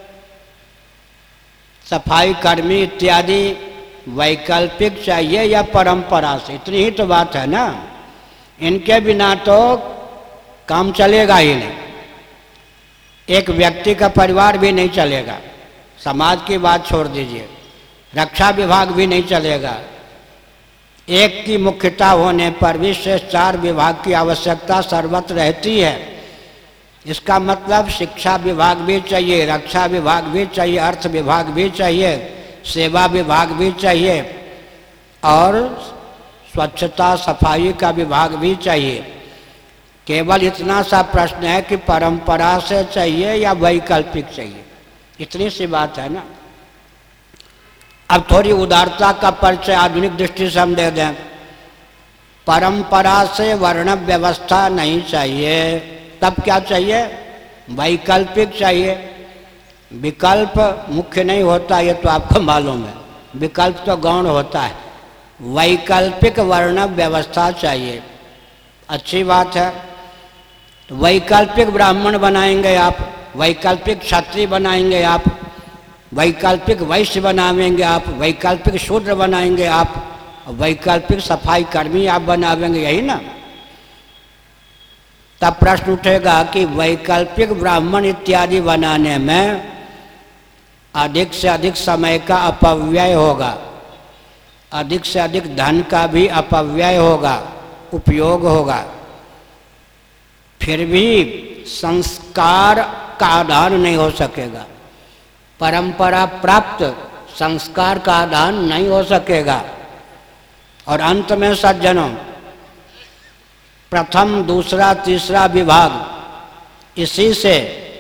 सफाई कर्मी इत्यादि वैकल्पिक चाहिए या परंपरा से? इतनी ही तो बात है ना। इनके बिना तो काम चलेगा ही नहीं। एक व्यक्ति का परिवार भी नहीं चलेगा, समाज की बात छोड़ दीजिए, रक्षा विभाग भी नहीं चलेगा। एक की मुख्यता होने पर भी शेष 4 विभाग की आवश्यकता सर्वत्र रहती है। इसका मतलब शिक्षा विभाग भी चाहिए, रक्षा विभाग भी चाहिए, अर्थ विभाग भी चाहिए, सेवा विभाग भी चाहिए और स्वच्छता सफाई का विभाग भी चाहिए। केवल इतना सा प्रश्न है कि परंपरा से चाहिए या वैकल्पिक चाहिए, इतनी सी बात है ना। अब थोड़ी उदारता का परिचय आधुनिक दृष्टि से हम दे दें। परंपरा से वर्ण व्यवस्था नहीं चाहिए, तब क्या चाहिए? वैकल्पिक चाहिए। विकल्प मुख्य नहीं होता, ये तो आपको मालूम है, विकल्प तो गौण होता है। वैकल्पिक वर्ण व्यवस्था चाहिए, अच्छी बात है। तो वैकल्पिक ब्राह्मण बनाएंगे आप, वैकल्पिक क्षत्रिय बनाएंगे आप, वैकल्पिक वैश्य बनाएंगे आप, वैकल्पिक शूद्र बनाएंगे आप, वैकल्पिक सफाई कर्मी आप बनावेंगे, यही ना। तब प्रश्न उठेगा कि वैकल्पिक ब्राह्मण इत्यादि बनाने में अधिक से अधिक समय का अपव्यय होगा, अधिक से अधिक धन का भी अपव्यय होगा, उपयोग होगा। फिर भी संस्कार का आधान नहीं हो सकेगा, परंपरा प्राप्त संस्कार का आधान नहीं हो सकेगा। और अंत में सज्जनों, प्रथम, दूसरा, तीसरा विभाग, इसी से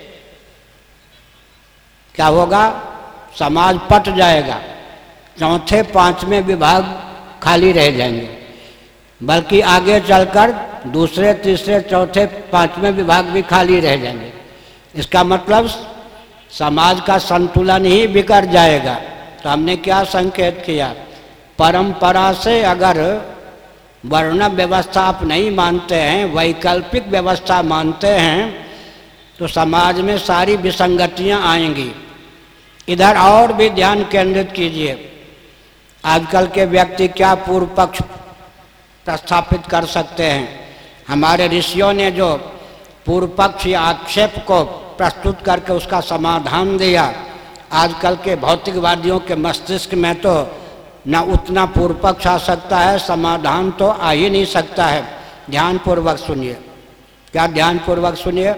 क्या होगा? समाज पट जाएगा। चौथे, 5वें विभाग खाली रह जाएंगे, बल्कि आगे चलकर दूसरे तीसरे चौथे पांचवें विभाग भी खाली रह जाएंगे। इसका मतलब समाज का संतुलन ही बिगड़ जाएगा। तो हमने क्या संकेत किया, परंपरा से अगर वर्ण व्यवस्था आप नहीं मानते हैं, वैकल्पिक व्यवस्था मानते हैं, तो समाज में सारी विसंगतियां आएंगी। इधर और भी ध्यान केंद्रित कीजिए। आजकल के व्यक्ति क्या पूर्व पक्ष प्रस्थापित कर सकते हैं। हमारे ऋषियों ने जो पूर्व पक्ष या आक्षेप को प्रस्तुत करके उसका समाधान दिया, आजकल के भौतिकवादियों के मस्तिष्क में तो न उतना पूर्व पक्ष आ सकता है, समाधान तो आ ही नहीं सकता है। ध्यानपूर्वक सुनिए। क्या ध्यानपूर्वक सुनिए?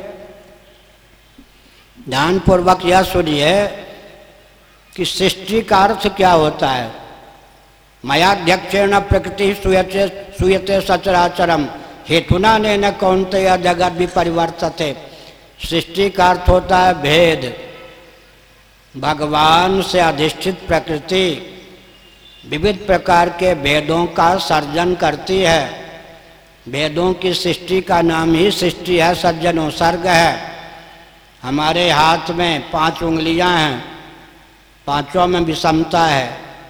ध्यानपूर्वक यह सुनिए कि सृष्टि का अर्थ क्या होता है। मयाध्यक्षेण प्रकृति सूयते सचराचरम हेतुना न कौन्तेय जगत भी परिवर्तते। सृष्टि का अर्थ होता है भेद। भगवान से अधिष्ठित प्रकृति विविध प्रकार के भेदों का सर्जन करती है। भेदों की सृष्टि का नाम ही सृष्टि है सज्जनों, सर्ग है। हमारे हाथ में 5 उंगलियां हैं, पांचों में विषमता है।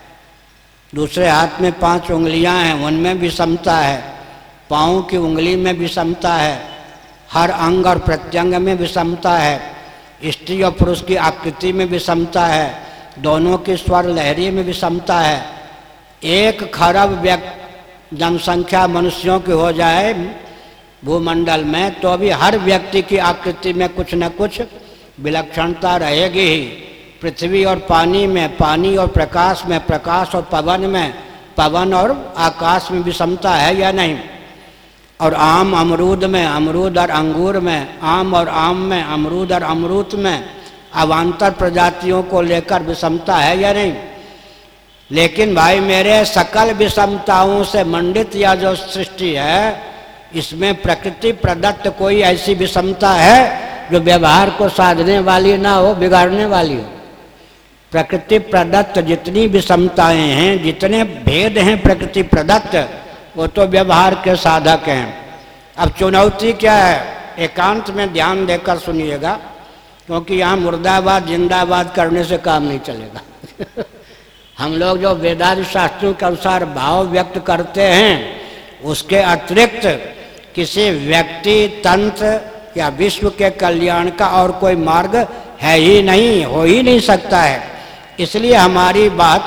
दूसरे हाथ में 5 उंगलियां हैं, उनमें विषमता है। पाँव की उंगली में विषमता है। हर अंग और प्रत्यंग में विषमता है। स्त्री और पुरुष की आकृति में विषमता है। दोनों की स्वर लहरी में विषमता है। 1 खरब जनसंख्या मनुष्यों की हो जाए भूमंडल में, तो भी हर व्यक्ति की आकृति में कुछ न कुछ विलक्षणता रहेगी ही। पृथ्वी और पानी में, पानी और प्रकाश में, प्रकाश और पवन में, पवन और आकाश में विषमता है या नहीं? और आम अमरूद में, अमरूद और अंगूर में, आम और आम में, अमरूद और अमरूद में अवान्तर प्रजातियों को लेकर विषमता है या नहीं? लेकिन भाई मेरे, सकल विषमताओं से मंडित यह जो सृष्टि है, इसमें प्रकृति प्रदत्त कोई ऐसी विषमता है जो व्यवहार को साधने वाली ना हो, बिगाड़ने वाली हो। प्रकृति प्रदत्त जितनी विषमताएं हैं, जितने भेद हैं प्रकृति प्रदत्त, वो तो व्यवहार के साधक हैं। अब चुनौती क्या है? एकांत में ध्यान देकर सुनिएगा, क्योंकि यहाँ मुर्दाबाद जिंदाबाद करने से काम नहीं चलेगा। हम लोग जो वेदांत शास्त्रों के अनुसार भाव व्यक्त करते हैं, उसके अतिरिक्त किसी व्यक्ति, तंत्र या विश्व के कल्याण का और कोई मार्ग है ही नहीं, हो ही नहीं सकता है। इसलिए हमारी बात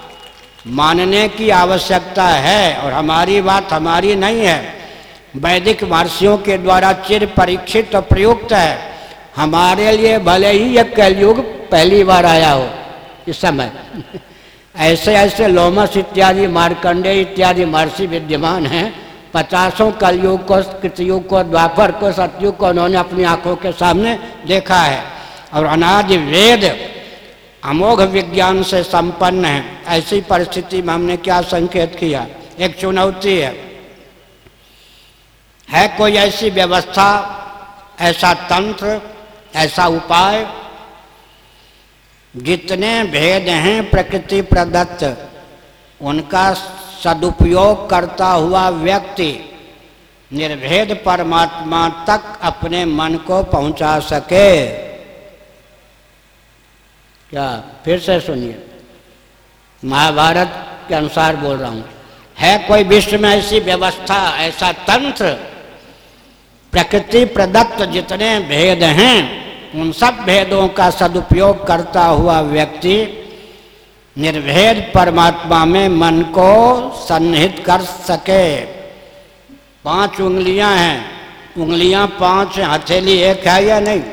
मानने की आवश्यकता है, और हमारी बात हमारी नहीं है, वैदिक महर्षियों के द्वारा चिर परीक्षित और प्रयुक्त है। हमारे लिए भले ही यह कलयुग पहली बार आया हो इस समय। ऐसे ऐसे लोमस इत्यादि, मार्कंडेय इत्यादि महर्षि विद्यमान हैं। 50 कलयुग को, कृतयुग को, द्वापर को, सतयुग को उन्होंने अपनी आंखों के सामने देखा है। और अनादि वेद अमोघ विज्ञान से संपन्न है। ऐसी परिस्थिति में हमने क्या संकेत किया? एक चुनौती है कोई ऐसी व्यवस्था, ऐसा तंत्र, ऐसा उपाय, जितने भेद हैं प्रकृति प्रदत्त, उनका सदुपयोग करता हुआ व्यक्ति निर्भेद परमात्मा तक अपने मन को पहुंचा सके। क्या? फिर से सुनिए, महाभारत के अनुसार बोल रहा हूं। है कोई विश्व में ऐसी व्यवस्था, ऐसा तंत्र, प्रकृति प्रदत्त जितने भेद हैं, उन सब भेदों का सदुपयोग करता हुआ व्यक्ति निर्भेद परमात्मा में मन को सन्निहित कर सके। 5 उंगलियां हैं, उंगलियां 5 हैं, हथेली 1 है या नहीं?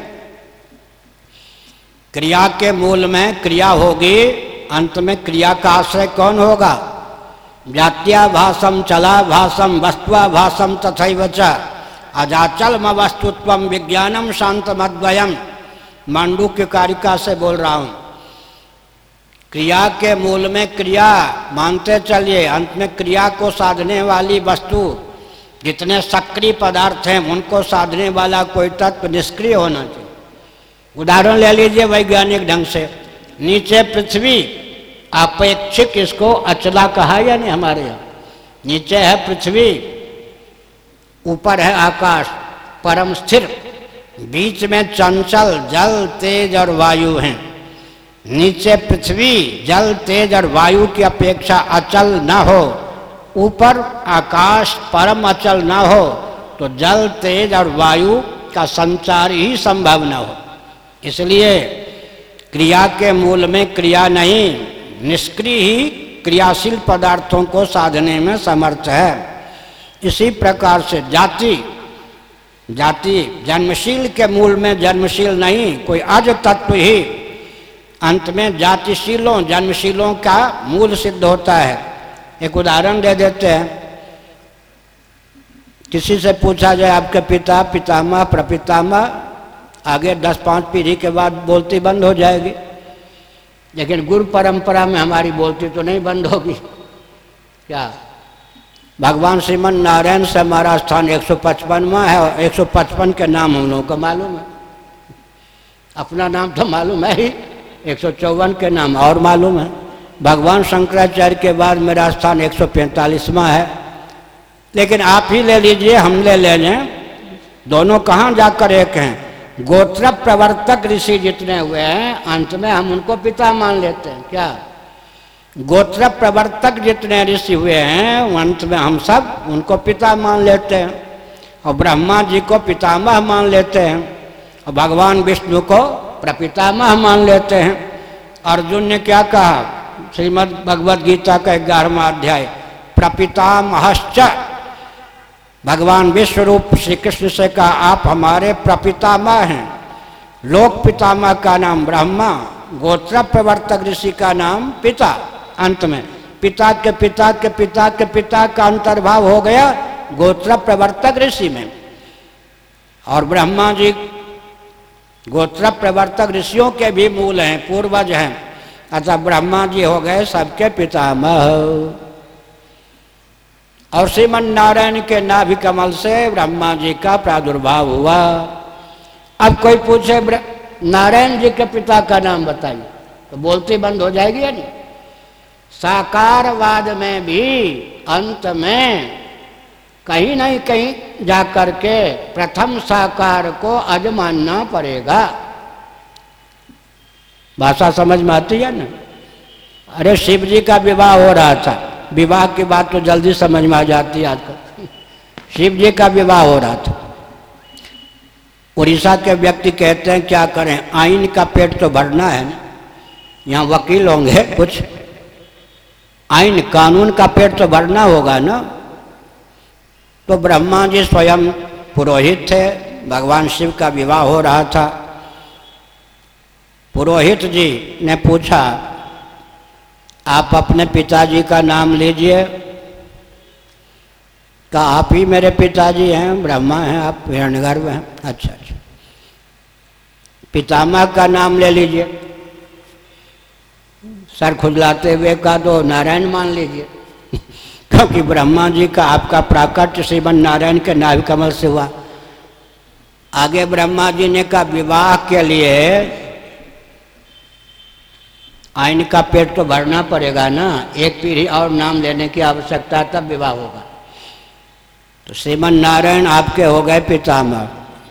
क्रिया के मूल में क्रिया होगी, अंत में क्रिया का आश्रय कौन होगा? जात्या भाषम चला भाषम वस्तुआ भाषम तथैव च अजाचलम वस्तुत्वम विज्ञानम शांतमद्वयम। मांडुक्य कारिका से बोल रहा हूं। क्रिया के मूल में क्रिया मानते चलिए, अंत में क्रिया को साधने वाली वस्तु, जितने सक्रिय पदार्थ हैं उनको साधने वाला कोई तत्व निष्क्रिय होना चाहिए। उदाहरण ले लीजिए वैज्ञानिक ढंग से, नीचे पृथ्वी, अपेक्षिक इसको अचला कहा या नहीं? हमारे यहाँ नीचे है पृथ्वी, ऊपर है आकाश परम स्थिर, बीच में चंचल जल तेज और वायु हैं, नीचे पृथ्वी जल तेज और वायु की अपेक्षा अचल न हो, ऊपर आकाश परम अचल न हो तो जल तेज और वायु का संचार ही संभव न हो। इसलिए क्रिया के मूल में क्रिया नहीं, निष्क्रिय ही क्रियाशील पदार्थों को साधने में समर्थ है। इसी प्रकार से जाति जन्मशील के मूल में जन्मशील नहीं, कोई अज तत्व ही अंत में जातिशीलों जन्मशीलों का मूल सिद्ध होता है। एक उदाहरण दे देते हैं। किसी से पूछा जाए आपके पिता पितामह प्रपितामह, आगे 10-5 पीढ़ी के बाद बोलती बंद हो जाएगी, लेकिन गुरु परंपरा में हमारी बोलती तो नहीं बंद होगी। क्या भगवान श्रीमन नारायण से हमारा स्थान 155वां है, और 155 के नाम हम लोगों को मालूम है, अपना नाम तो मालूम है ही, 154 के नाम और मालूम है। भगवान शंकराचार्य के बाद मेरा स्थान 145वां है, लेकिन आप ही ले लीजिए, हम ले लें, दोनों कहाँ जाकर एक हैं। गोत्र प्रवर्तक ऋषि जितने हुए हैं अंत में हम उनको पिता मान लेते हैं। क्या गोत्र प्रवर्तक जितने ऋषि हुए हैं अंत में हम सब उनको पिता मान लेते हैं, और ब्रह्मा जी को पितामह मान लेते हैं, और भगवान विष्णु को प्रपितामह मान लेते हैं। अर्जुन ने क्या कहा श्रीमद् भगवद गीता का 11वां अध्याय, प्रपितामहश्च, भगवान विश्व रूप श्री कृष्ण से कहा आप हमारे प्रपितामह हैं। लोक पितामह का नाम ब्रह्मा, गोत्र प्रवर्तक ऋषि का नाम पिता। अंत में पिता के पिता के पिता के पिता का अंतर्भाव हो गया गोत्र प्रवर्तक ऋषि में, और ब्रह्मा जी गोत्र प्रवर्तक ऋषियों के भी मूल हैं, पूर्वज हैं, अतः ब्रह्मा जी हो गए सबके पितामह। और श्रीमन नारायण के नाभि कमल से ब्रह्मा जी का प्रादुर्भाव हुआ। अब कोई पूछे नारायण जी के पिता का नाम बताइए, तो बोलती बंद हो जाएगी या नहीं। साकारवाद में भी अंत में कहीं नहीं कहीं जाकर के प्रथम साकार को अज मानना पड़ेगा। भाषा समझ में आती है ना। अरे शिव जी का विवाह हो रहा था, विवाह की बात तो जल्दी समझ में आ जाती है आजकल। शिव जी का विवाह हो रहा था, उड़ीसा के व्यक्ति कहते हैं क्या करें, आइन का पेट तो भरना है ना, यहाँ वकील होंगे कुछ, आइन कानून का पेट तो भरना होगा ना। तो ब्रह्मा जी स्वयं पुरोहित थे, भगवान शिव का विवाह हो रहा था। पुरोहित जी ने पूछा आप अपने पिताजी का नाम लीजिए। कहा आप ही मेरे पिताजी हैं, ब्रह्मा हैं, आप हिरण्यगर्भ हैं। अच्छा अच्छा, पितामह का नाम ले लीजिए। सर खुजलाते हुए कहा तो नारायण मान लीजिए क्योंकि ब्रह्मा जी का आपका प्राकट्य श्रीमन नारायण के नाभि कमल से हुआ। आगे ब्रह्मा जी ने कहा विवाह के लिए आइन का पेट तो भरना पड़ेगा ना, एक पीढ़ी और नाम लेने की आवश्यकता, तब विवाह होगा। तो श्रीमन नारायण आपके हो गए पितामह,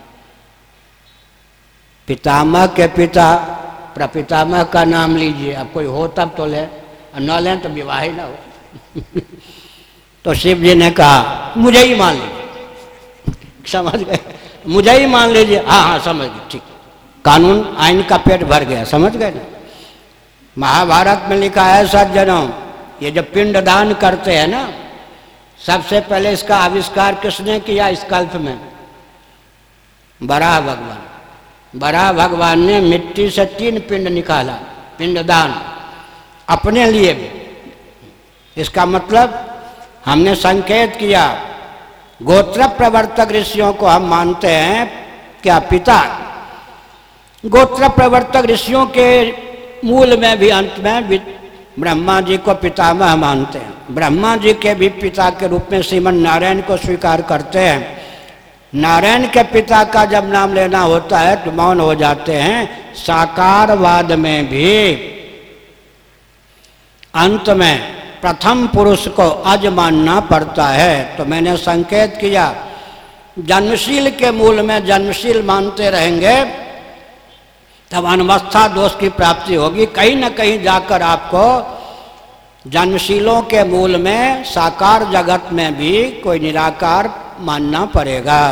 पितामह के पिता प्रपितामह का नाम लीजिए। अब कोई हो तब तो ले, और न लें तो विवाह ही ना हो तो शिव जी ने कहा मुझे ही मान लीजिए। समझ गए, मुझे ही मान लीजिए। हाँ हाँ समझ गए, ठीक, कानून आइन का पेट भर गया। समझ गए ना। महाभारत में लिखा है सज्जनों, ये जो पिंड दान करते हैं ना, सबसे पहले इसका आविष्कार किसने किया इस कल्प में? वराह भगवान। वराह भगवान ने मिट्टी से 3 पिंड निकाला, पिंडदान, अपने लिए भी। इसका मतलब हमने संकेत किया, गोत्र प्रवर्तक ऋषियों को हम मानते हैं क्या पिता। गोत्र प्रवर्तक ऋषियों के मूल में भी अंत में ब्रह्मा जी को पितामह मानते हैं। ब्रह्मा जी के भी पिता के रूप में श्रीमन नारायण को स्वीकार करते हैं। नारायण के पिता का जब नाम लेना होता है तो मौन हो जाते हैं। साकारवाद में भी अंत में प्रथम पुरुष को अज मानना पड़ता है। तो मैंने संकेत किया जन्मशील के मूल में जन्मशील मानते रहेंगे तब अनवस्था दोष की प्राप्ति होगी। कहीं न कहीं जाकर आपको जन्मशीलों के मूल में साकार जगत में भी कोई निराकार मानना पड़ेगा।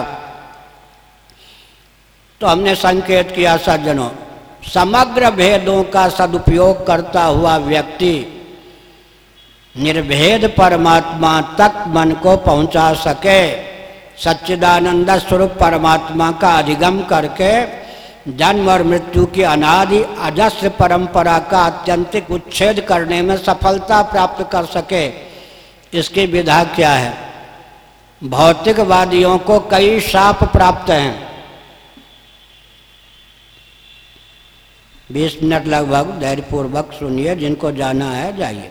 तो हमने संकेत किया सज्जनों, समग्र भेदों का सदुपयोग करता हुआ व्यक्ति निर्भेद परमात्मा तक मन को पहुंचा सके, सच्चिदानंद स्वरूप परमात्मा का अधिगम करके जन्म और मृत्यु की अनादि अजस्र परंपरा का आत्यंतिक उच्छेद करने में सफलता प्राप्त कर सके। इसकी विधा क्या है? भौतिकवादियों को कई शाप प्राप्त हैं। 20 मिनट लगभग धैर्यपूर्वक सुनिए, जिनको जाना है जाइए।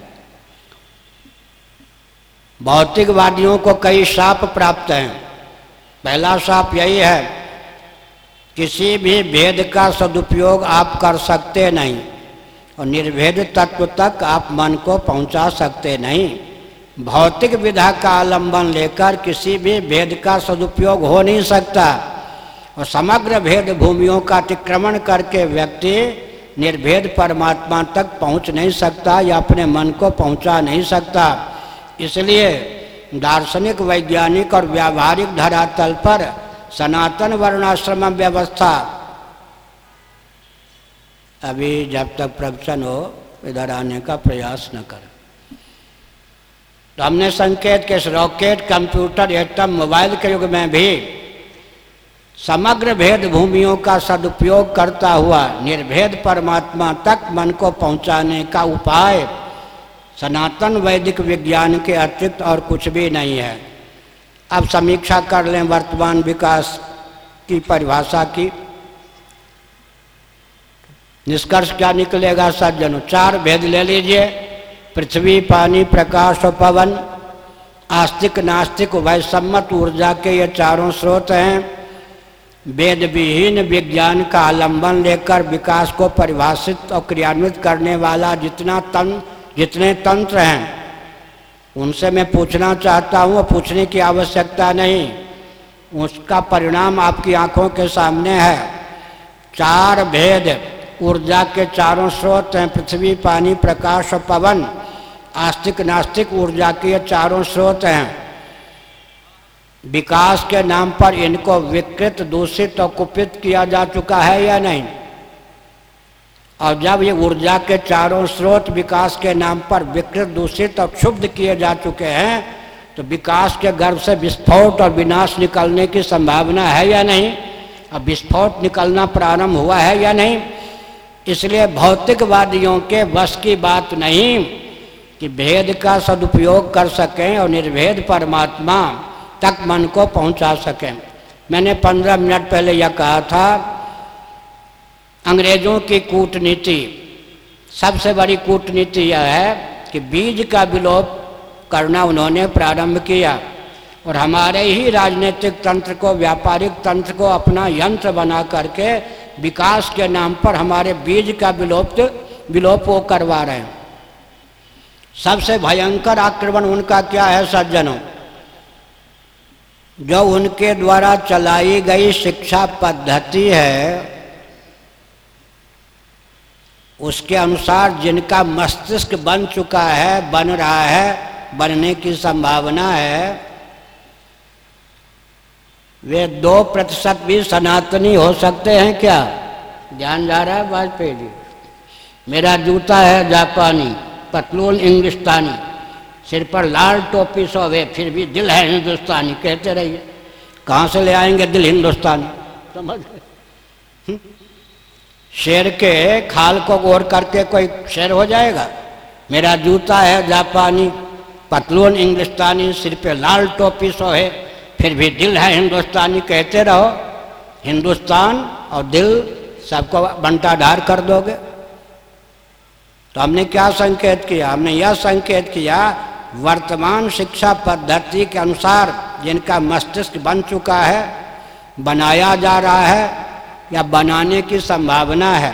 भौतिकवादियों को कई शाप प्राप्त हैं। पहला शाप यही है, किसी भी भेद का सदुपयोग आप कर सकते नहीं और निर्भेद तत्व तक आप मन को पहुंचा सकते नहीं। भौतिक विधा का आलंबन लेकर किसी भी भेद का सदुपयोग हो नहीं सकता और समग्र भेद भूमियों का अतिक्रमण करके व्यक्ति निर्भेद परमात्मा तक पहुंच नहीं सकता या अपने मन को पहुंचा नहीं सकता। इसलिए दार्शनिक, वैज्ञानिक और व्यावहारिक धरातल पर सनातन वर्णाश्रम व्यवस्था, अभी जब तक प्रवचन हो इधर आने का प्रयास न करें। तो हमने संकेत के रॉकेट, कंप्यूटर, एटम, मोबाइल के युग में भी समग्र भेद भूमियों का सदुपयोग करता हुआ निर्भेद परमात्मा तक मन को पहुंचाने का उपाय सनातन वैदिक विज्ञान के अतिरिक्त और कुछ भी नहीं है। अब समीक्षा कर लें वर्तमान विकास की परिभाषा की। निष्कर्ष क्या निकलेगा सज्जनों? 4 भेद ले लीजिए, पृथ्वी, पानी, प्रकाश और पवन। आस्तिक, नास्तिक, वैसम्मत ऊर्जा के ये चारों स्रोत हैं। वेद विहीन विज्ञान का आलंबन लेकर विकास को परिभाषित और क्रियान्वित करने वाला जितने तंत्र हैं, उनसे मैं पूछना चाहता हूँ, पूछने की आवश्यकता नहीं, उसका परिणाम आपकी आंखों के सामने है। 4 भेद ऊर्जा के चारों स्रोत हैं, पृथ्वी, पानी, प्रकाश और पवन। आस्तिक नास्तिक ऊर्जा के ये चारों स्रोत हैं। विकास के नाम पर इनको विकृत, दूषित और कुपित किया जा चुका है या नहीं? और जब ये ऊर्जा के चारों स्रोत विकास के नाम पर विकृत, दूषित और क्षुब्ध किए जा चुके हैं, तो विकास के गर्भ से विस्फोट और विनाश निकलने की संभावना है या नहीं? अब विस्फोट निकलना प्रारंभ हुआ है या नहीं? इसलिए भौतिकवादियों के वश की बात नहीं कि भेद का सदुपयोग कर सकें और निर्भेद परमात्मा तक मन को पहुंचा सकें। मैंने 15 मिनट पहले यह कहा था, अंग्रेजों की कूटनीति, सबसे बड़ी कूटनीति यह है कि बीज का विलोप करना उन्होंने प्रारंभ किया और हमारे ही राजनीतिक तंत्र को, व्यापारिक तंत्र को अपना यंत्र बना करके विकास के नाम पर हमारे बीज का विलोप वो करवा रहे हैं। सबसे भयंकर आक्रमण उनका क्या है सज्जनों? जो उनके द्वारा चलाई गई शिक्षा पद्धति है, उसके अनुसार जिनका मस्तिष्क बन चुका है, बन रहा है, बनने की संभावना है, वे 2% भी सनातनी हो सकते हैं क्या? ध्यान जा रहा है वाजपेयी जी? मेरा जूता है जापानी, पतलून इंग्लिस्तानी, सिर पर लाल टोपी सोवे, फिर भी दिल है हिंदुस्तानी, कहते रहिए। कहाँ से ले आएंगे दिल हिंदुस्तानी? समझ? शेर के खाल को गोर करके कोई शेर हो जाएगा? मेरा जूता है जापानी, पतलून इंग्लिस्तानी, सिर पे लाल टोपी सोहे, फिर भी दिल है हिंदुस्तानी, कहते रहो। हिंदुस्तान और दिल सबको बंटाढार कर दोगे। तो हमने क्या संकेत किया? हमने यह संकेत किया, वर्तमान शिक्षा पद्धति के अनुसार जिनका मस्तिष्क बन चुका है, बनाया जा रहा है या बनाने की संभावना है,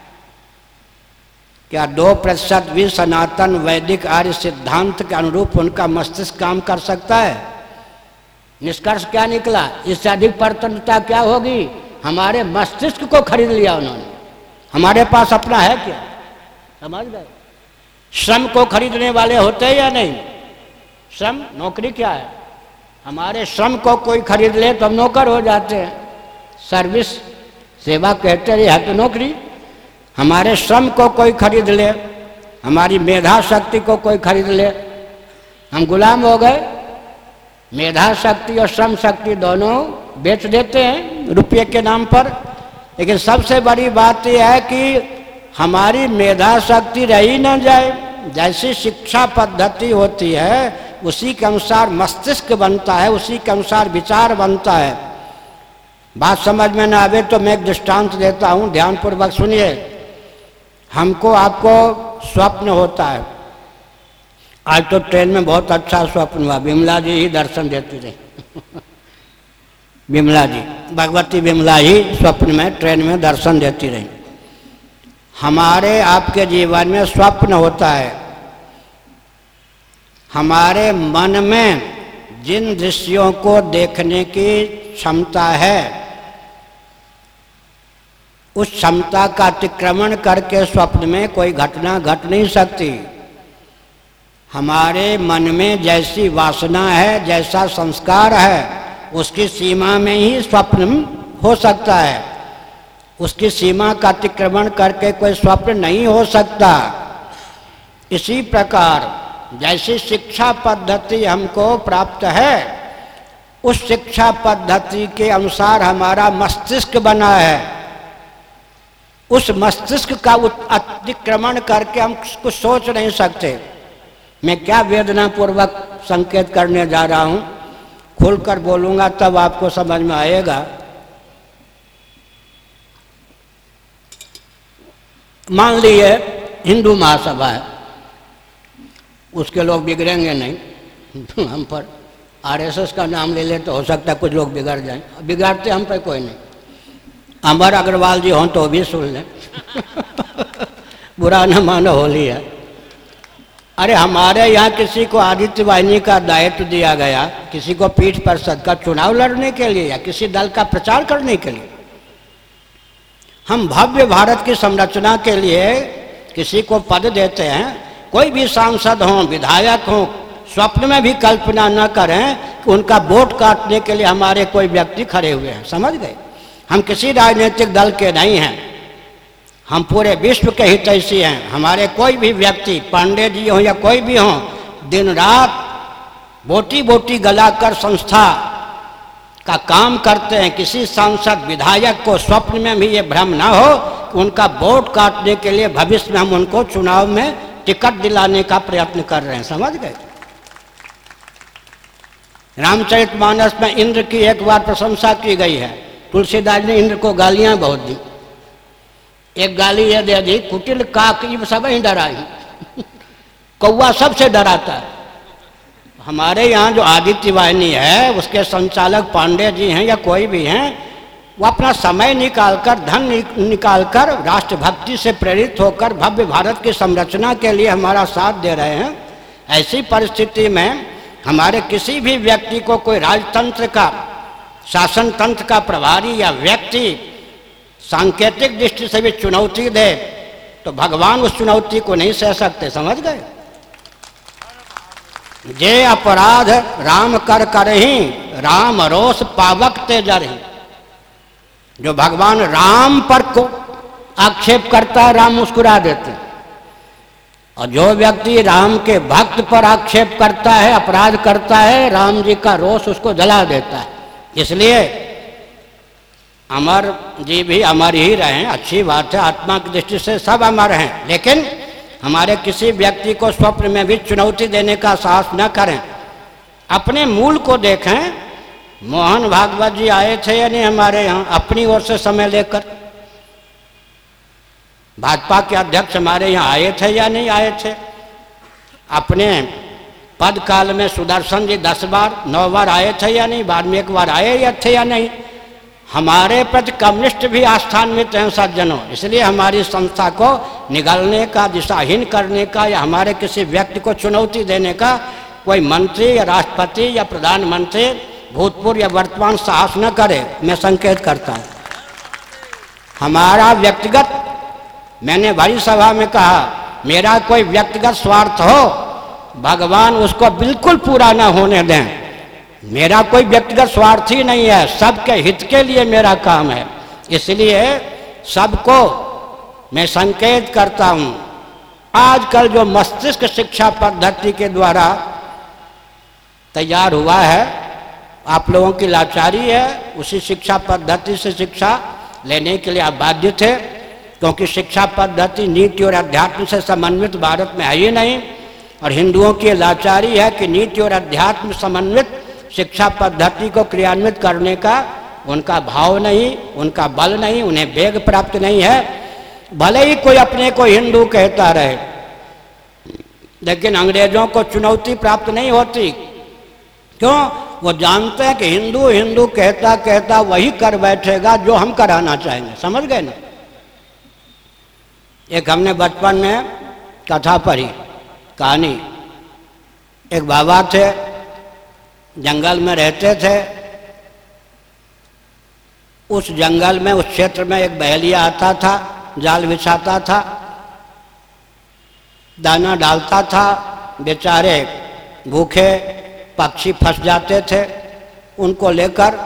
क्या 2% भी सनातन वैदिक आर्य सिद्धांत के अनुरूप उनका मस्तिष्क काम कर सकता है? निष्कर्ष क्या निकला? इससे अधिक परतंत्रता क्या होगी? हमारे मस्तिष्क को खरीद लिया उन्होंने। हमारे पास अपना है क्या? समझ गए? श्रम को खरीदने वाले होते हैं या नहीं? श्रम नौकरी क्या है? हमारे श्रम को कोई खरीद ले तो हम नौकर हो जाते हैं। सर्विस सेवा कहते हैं, है तो नौकरी। हमारे श्रम को कोई खरीद ले, हमारी मेधा शक्ति को कोई खरीद ले, हम गुलाम हो गए। मेधा शक्ति और श्रम शक्ति दोनों बेच देते हैं रुपये के नाम पर। लेकिन सबसे बड़ी बात यह है कि हमारी मेधा शक्ति रही न जाए। जैसी शिक्षा पद्धति होती है उसी के अनुसार मस्तिष्क बनता है, उसी के अनुसार विचार बनता है। बात समझ में ना आवे तो मैं एक दृष्टांत देता हूँ, ध्यानपूर्वक सुनिए। हमको आपको स्वप्न होता है। आज तो ट्रेन में बहुत अच्छा स्वप्न हुआ, विमला जी ही दर्शन देती रही। विमला जी, भगवती विमला ही स्वप्न में ट्रेन में दर्शन देती रही। हमारे आपके जीवन में स्वप्न होता है। हमारे मन में जिन दृश्यों को देखने की क्षमता है, उस क्षमता का अतिक्रमण करके स्वप्न में कोई घटना घट नहीं सकती। हमारे मन में जैसी वासना है, जैसा संस्कार है, उसकी सीमा में ही स्वप्न हो सकता है। उसकी सीमा का अतिक्रमण करके कोई स्वप्न नहीं हो सकता। इसी प्रकार जैसी शिक्षा पद्धति हमको प्राप्त है, उस शिक्षा पद्धति के अनुसार हमारा मस्तिष्क बना है। उस मस्तिष्क का अतिक्रमण करके हम कुछ सोच नहीं सकते। मैं क्या वेदना पूर्वक संकेत करने जा रहा हूं, खुलकर बोलूंगा तब आपको समझ में आएगा। मान लीजिए हिंदू महासभा है, उसके लोग बिगड़ेंगे नहीं। हम पर आरएसएस का नाम ले ले तो हो सकता है कुछ लोग बिगड़ जाएं। बिगाड़ते हम पे कोई नहीं। अमर अग्रवाल जी हों तो भी सुन लें। बुरा न मानो, होली है। अरे हमारे यहाँ किसी को आदित्य वाहिनी का दायित्व दिया गया, किसी को पीठ परिषद का चुनाव लड़ने के लिए या किसी दल का प्रचार करने के लिए। हम भव्य भारत की संरचना के लिए किसी को पद देते हैं। कोई भी सांसद हों, विधायक हों, स्वप्न में भी कल्पना न करें कि उनका वोट काटने के लिए हमारे कोई व्यक्ति खड़े हुए हैं। समझ गए? हम किसी राजनीतिक दल के नहीं हैं, हम पूरे विश्व के हितैषी हैं। हमारे कोई भी व्यक्ति, पांडे जी हों या कोई भी हों, दिन रात बोटी बोटी गलाकर संस्था का काम करते हैं। किसी सांसद विधायक को स्वप्न में भी ये भ्रम ना हो कि उनका वोट काटने के लिए भविष्य में हम उनको चुनाव में टिकट दिलाने का प्रयत्न कर रहे हैं। समझ गए? रामचरितमानस में इंद्र की एक बार प्रशंसा की गई है। तुलसीदास ने इंद्र को गालियां बहुत दी। एक गाली यह दे दी, कुटिल काक इब सब ही डराई। कौवा सबसे डराता है। हमारे यहाँ जो आदित्य वाहिनी है उसके संचालक पांडे जी हैं या कोई भी हैं, वो अपना समय निकालकर, धन निकालकर, राष्ट्रभक्ति से प्रेरित होकर भव्य भारत की संरचना के लिए हमारा साथ दे रहे हैं। ऐसी परिस्थिति में हमारे किसी भी व्यक्ति को कोई राजतंत्र का, शासन तंत्र का प्रभारी या व्यक्ति सांकेतिक दृष्टि से भी चुनौती दे तो भगवान उस चुनौती को नहीं सह सकते। समझ गए? जे अपराध राम कर करही, राम रोष पावक ते जरही। जो भगवान राम पर को आक्षेप करता है, राम मुस्कुरा देते हैं। और जो व्यक्ति राम के भक्त पर आक्षेप करता है, अपराध करता है, राम जी का रोष उसको जला देता है। इसलिए अमर जी भी अमर ही रहें, अच्छी बात है। आत्मा की दृष्टि से सब अमर हैं, लेकिन हमारे किसी व्यक्ति को स्वप्न में भी चुनौती देने का साहस न करें। अपने मूल को देखें। मोहन भागवत जी आए थे या नहीं हमारे यहाँ अपनी ओर से समय लेकर? भाजपा के अध्यक्ष हमारे यहाँ आए थे या नहीं आए थे? अपने पद काल में सुदर्शन जी 10 बार 9 बार आए थे या नहीं? बाद में 1 बार आए या थे या नहीं? हमारे प्रति कम्युनिस्ट भी आस्थान्वित हैं सज्जनों। इसलिए हमारी संस्था को निगलने का, दिशाहीन करने का या हमारे किसी व्यक्ति को चुनौती देने का कोई मंत्री या राष्ट्रपति या प्रधानमंत्री भूतपूर्व या वर्तमान साहस न करे, मैं संकेत करता हूँ। हमारा व्यक्तिगत, मैंने बड़ी सभा में कहा, मेरा कोई व्यक्तिगत स्वार्थ हो, भगवान उसको बिल्कुल पूरा ना होने दें। मेरा कोई व्यक्तिगत स्वार्थ ही नहीं है, सबके हित के लिए मेरा काम है। इसलिए सबको मैं संकेत करता हूँ, आजकल जो मस्तिष्क शिक्षा पद्धति के द्वारा तैयार हुआ है, आप लोगों की लाचारी है, उसी शिक्षा पद्धति से शिक्षा लेने के लिए आप बाध्य थे, क्योंकि शिक्षा पद्धति नीति और अध्यात्म से समन्वित भारत में है ही नहीं। और हिंदुओं की लाचारी है कि नीति और अध्यात्म समन्वित शिक्षा पद्धति को क्रियान्वित करने का उनका भाव नहीं, उनका बल नहीं, उन्हें वेग प्राप्त नहीं है। भले ही कोई अपने को हिंदू कहता रहे, लेकिन अंग्रेजों को चुनौती प्राप्त नहीं होती। क्यों? वो जानते हैं कि हिंदू हिंदू कहता कहता वही कर बैठेगा जो हम कराना चाहेंगे। समझ गए ना? एक हमने बचपन में कथा पढ़ी, कहानी। एक बाबा थे, जंगल में रहते थे। उस जंगल में, उस क्षेत्र में एक बहेलिया आता था, जाल बिछाता था, दाना डालता था। बेचारे भूखे पक्षी फंस जाते थे, उनको लेकर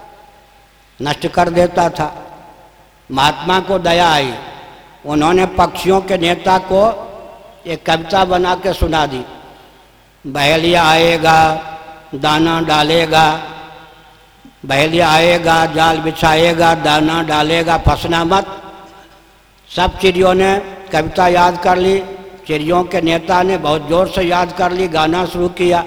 नष्ट कर देता था। महात्मा को दया आई, उन्होंने पक्षियों के नेता को एक कविता बना के सुना दी। बहेलिया आएगा, दाना डालेगा, बहेलिया आएगा, जाल बिछाएगा, दाना डालेगा, फंसना मत। सब चिड़ियों ने कविता याद कर ली, चिड़ियों के नेता ने बहुत जोर से याद कर ली, गाना शुरू किया।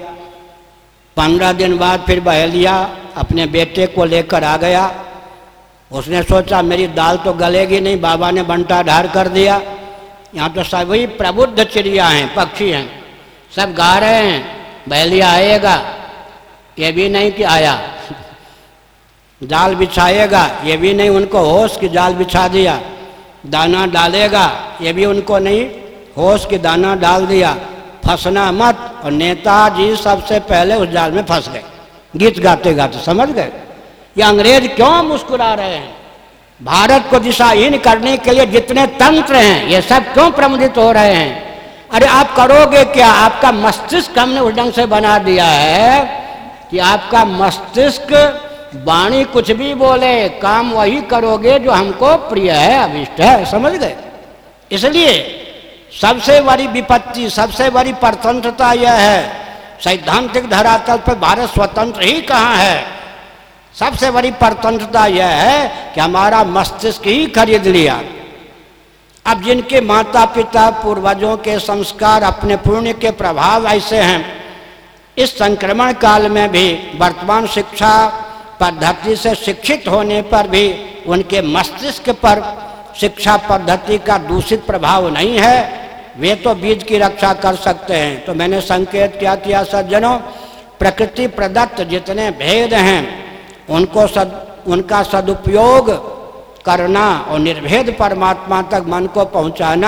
15 दिन बाद फिर बहेलिया अपने बेटे को लेकर आ गया। उसने सोचा मेरी दाल तो गलेगी नहीं, बाबा ने बंटा ढार कर दिया। यहाँ तो सभी प्रबुद्ध चिड़िया हैं, पक्षी हैं, सब गा रहे हैं बहेलिया आएगा, ये भी नहीं कि आया। जाल बिछाएगा, ये भी नहीं उनको होश कि जाल बिछा दिया। दाना डालेगा, ये भी उनको नहीं होश कि दाना डाल दिया। फंसना मत। और नेताजी सबसे पहले उस जाल में फंस गए, गीत गाते गाते। समझ गए? ये अंग्रेज क्यों मुस्कुरा रहे हैं? भारत को दिशाहीन करने के लिए जितने तंत्र हैं, ये सब क्यों प्रमुदित हो रहे हैं? अरे आप करोगे क्या? आपका मस्तिष्क हमने उस ढंग से बना दिया है कि आपका मस्तिष्क वाणी कुछ भी बोले, काम वही करोगे जो हमको प्रिय है, अभिष्ट है। समझ गए? इसलिए सबसे बड़ी विपत्ति, सबसे बड़ी परतंत्रता यह है, सैद्धांतिक धरातल पर भारत स्वतंत्र ही कहाँ है। सबसे बड़ी परतंत्रता यह है कि हमारा मस्तिष्क ही खरीद लिया। अब जिनके माता पिता पूर्वजों के संस्कार, अपने पुण्य के प्रभाव ऐसे हैं, इस संक्रमण काल में भी वर्तमान शिक्षा पद्धति से शिक्षित होने पर भी उनके मस्तिष्क पर शिक्षा पद्धति का दूषित प्रभाव नहीं है। वे तो बीज की रक्षा कर सकते हैं। तो मैंने संकेत क्या किया सज्जनों, प्रकृति प्रदत्त जितने भेद हैं उनका सदुपयोग करना और निर्भेद परमात्मा तक मन को पहुंचाना,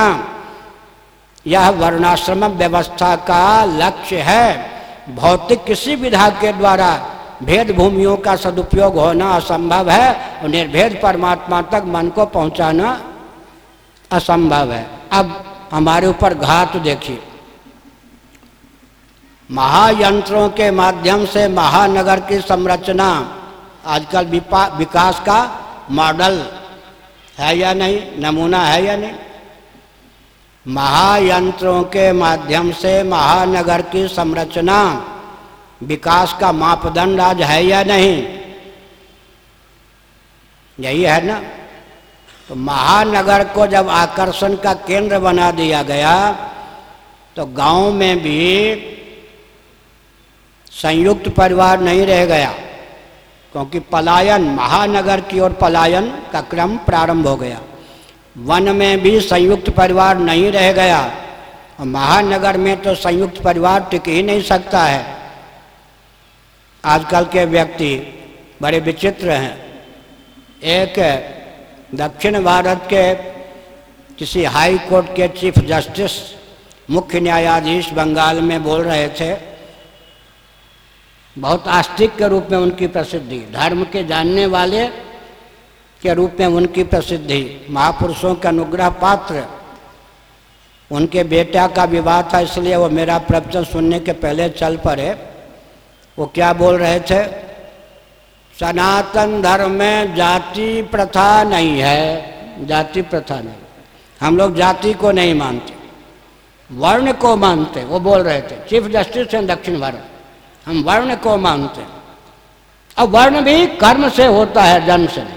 यह वर्णाश्रम व्यवस्था का लक्ष्य है। भौतिक किसी विधा के द्वारा भेद भूमियों का सदुपयोग होना असंभव है और निर्भेद परमात्मा तक मन को पहुंचाना असंभव है। अब हमारे ऊपर घात देखिए, महायंत्रों के माध्यम से महानगर की संरचना आजकल विकास का मॉडल है या नहीं, नमूना है या नहीं? महायंत्रों के माध्यम से महानगर की संरचना विकास का मापदंड आज है या नहीं? यही है ना। तो महानगर को जब आकर्षण का केंद्र बना दिया गया तो गांव में भी संयुक्त परिवार नहीं रह गया, क्योंकि पलायन, महानगर की ओर पलायन का क्रम प्रारंभ हो गया। वन में भी संयुक्त परिवार नहीं रह गया और महानगर में तो संयुक्त परिवार टिक ही नहीं सकता है। आजकल के व्यक्ति बड़े विचित्र हैं। एक दक्षिण भारत के किसी हाई कोर्ट के चीफ जस्टिस, मुख्य न्यायाधीश बंगाल में बोल रहे थे, बहुत आस्तिक के रूप में उनकी प्रसिद्धि, धर्म के जानने वाले के रूप में उनकी प्रसिद्धि, महापुरुषों के अनुग्रह पात्र। उनके बेटा का विवाह था, इसलिए वो मेरा प्रवचन सुनने के पहले चल पड़े। वो क्या बोल रहे थे? सनातन धर्म में जाति प्रथा नहीं है, जाति प्रथा नहीं, हम लोग जाति को नहीं मानते, वर्ण को मानते। वो बोल रहे थे, चीफ जस्टिस हैं दक्षिण भारत, हम वर्ण को मानते हैं। अब वर्ण भी कर्म से होता है, जन्म से नहीं।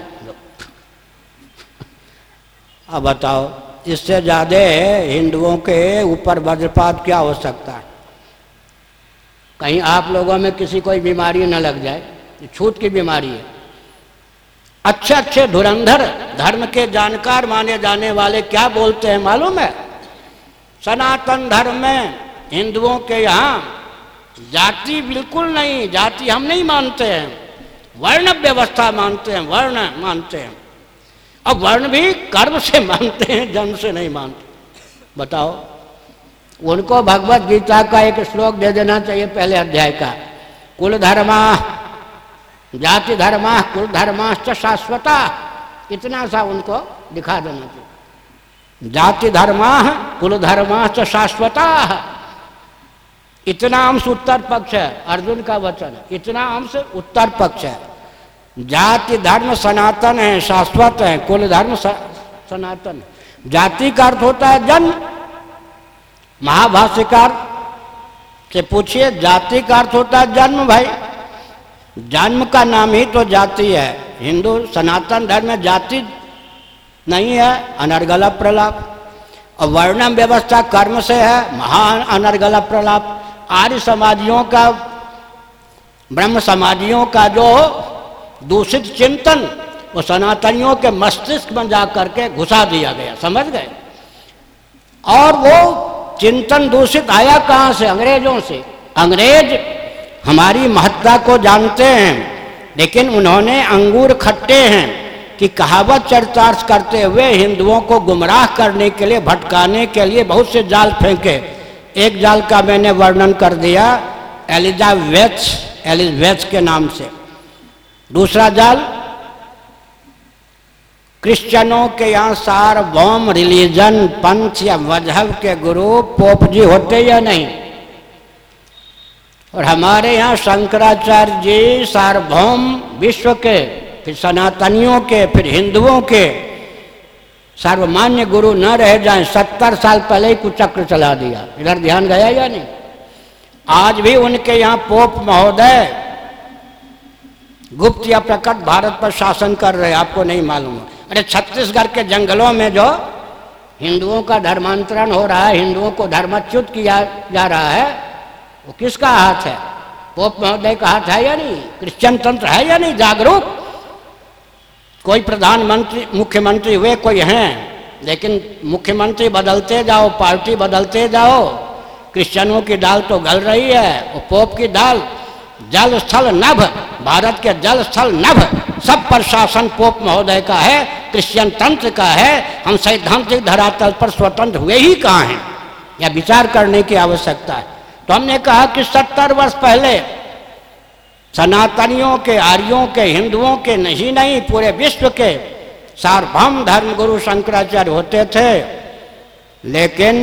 अब बताओ, इससे ज्यादा हिंदुओं के ऊपर वज्रपात क्या हो सकता है? कहीं आप लोगों में किसी कोई बीमारी न लग जाए, छूत की बीमारी है। अच्छे अच्छे धुरंधर धर्म के जानकार माने जाने वाले क्या बोलते हैं मालूम है? सनातन धर्म में हिंदुओं के यहाँ जाति बिल्कुल नहीं, जाति हम नहीं मानते हैं, वर्ण व्यवस्था मानते हैं, वर्ण मानते हैं। अब वर्ण भी कर्म से मानते हैं, जन्म से नहीं मानते। बताओ, उनको भगवत गीता का एक श्लोक दे देना चाहिए पहले अध्याय का, कुल धर्मा जाति धर्मा कुल धर्माश्च शाश्वता, इतना सा उनको दिखा देना चाहिए। जाति धर्मा कुल धर्माश्च शाश्वता, इतना अंश उत्तर पक्ष है, अर्जुन का वचन है, इतना अंश उत्तर पक्ष है। जाति धर्म सनातन है, शाश्वत है, कुल धर्म सनातन है। जाति का अर्थ होता है जन्म। महाभाष्यकार से पूछिए, जाति का अर्थ होता है जन्म। भाई, जन्म का नाम ही तो जाति है। हिंदू सनातन धर्म में जाति नहीं है, अनर्गल प्रलाप। और वर्णम व्यवस्था कर्म से है, महान अनर्गल प्रलाप। आर्य समाजियों का, ब्रह्म समाजियों का जो दूषित चिंतन वो सनातनियों के मस्तिष्क में जा करके घुसा दिया गया, समझ गए? और वो चिंतन दूषित आया कहाँ से? अंग्रेजों से। अंग्रेज हमारी महत्ता को जानते हैं, लेकिन उन्होंने अंगूर खट्टे हैं कि कहावत चरितार्थ करते हुए हिंदुओं को गुमराह करने के लिए, भटकाने के लिए बहुत से जाल फेंके। एक जाल का मैंने वर्णन कर दिया, एलिजाबेथ के नाम से। दूसरा जाल, क्रिश्चियनों के यहाँ सार्वभौम रिलीजन, पंथ या मजहब के गुरु पोप जी होते या नहीं? और हमारे यहाँ शंकराचार्य जी सार्वभौम विश्व के, फिर सनातनियों के, फिर हिंदुओं के सर्वमान्य गुरु न रह जाएं। 70 साल पहले ही कुचक्र चला दिया। इधर ध्यान गया या नहीं? आज भी उनके यहाँ पोप महोदय गुप्त या प्रकट भारत पर शासन कर रहे, आपको नहीं मालूम। अरे छत्तीसगढ़ के जंगलों में जो हिंदुओं का धर्मांतरण हो रहा है, हिंदुओं को धर्मच्युत किया जा रहा है, वो किसका हाथ है? पोप महोदय का हाथ है या नहीं? क्रिश्चियन तंत्र है या नहीं जागरूक? कोई प्रधानमंत्री, मुख्यमंत्री हुए कोई हैं, लेकिन मुख्यमंत्री बदलते जाओ, पार्टी बदलते जाओ, क्रिश्चियनों की दाल तो गल रही है। वो पोप की दाल, जल स्थल नभ, भारत के जल स्थल नभ, सब प्रशासन पोप महोदय का है, क्रिश्चियन तंत्र का है। हम सैद्धांतिक धरातल पर स्वतंत्र हुए ही कहाँ हैं? या विचार करने की आवश्यकता है। तो हमने कहा कि 70 वर्ष पहले सनातनियों के, आर्यों के, हिंदुओं के नहीं पूरे विश्व के सार्वभौम धर्म गुरु शंकराचार्य होते थे। लेकिन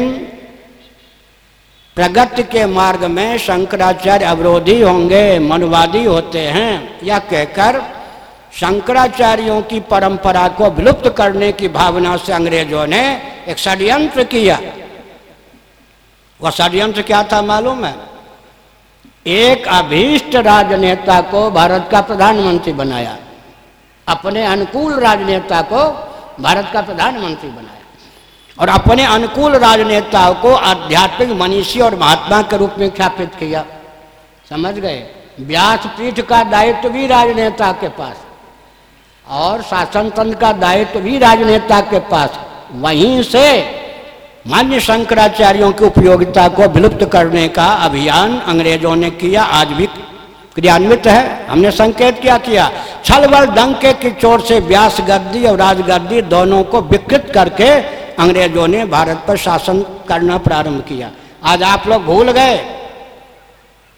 प्रगति के मार्ग में शंकराचार्य अवरोधी होंगे, मनुवादी होते हैं, यह कहकर शंकराचार्यों की परंपरा को विलुप्त करने की भावना से अंग्रेजों ने एक षड्यंत्र किया। वह षड्यंत्र क्या था मालूम है? एक अभीष्ट राजनेता को भारत का प्रधानमंत्री बनाया, अपने अनुकूल राजनेता को भारत का प्रधानमंत्री बनाया, और अपने अनुकूल राजनेताओं को आध्यात्मिक मनीषी और महात्मा के रूप में ख्यापित किया। समझ गए? व्यासपीठ का दायित्व भी राजनेता के पास और शासन तंत्र का दायित्व भी राजनेता के पास। वहीं से मान्य शंकराचार्यों की उपयोगिता को विलुप्त करने का अभियान अंग्रेजों ने किया, आज भी क्रियान्वित है। हमने संकेत क्या किया? छल बल डंके की चोट से व्यास गद्दी और राजगद्दी दोनों को विकृत करके अंग्रेजों ने भारत पर शासन करना प्रारंभ किया। आज आप लोग भूल गए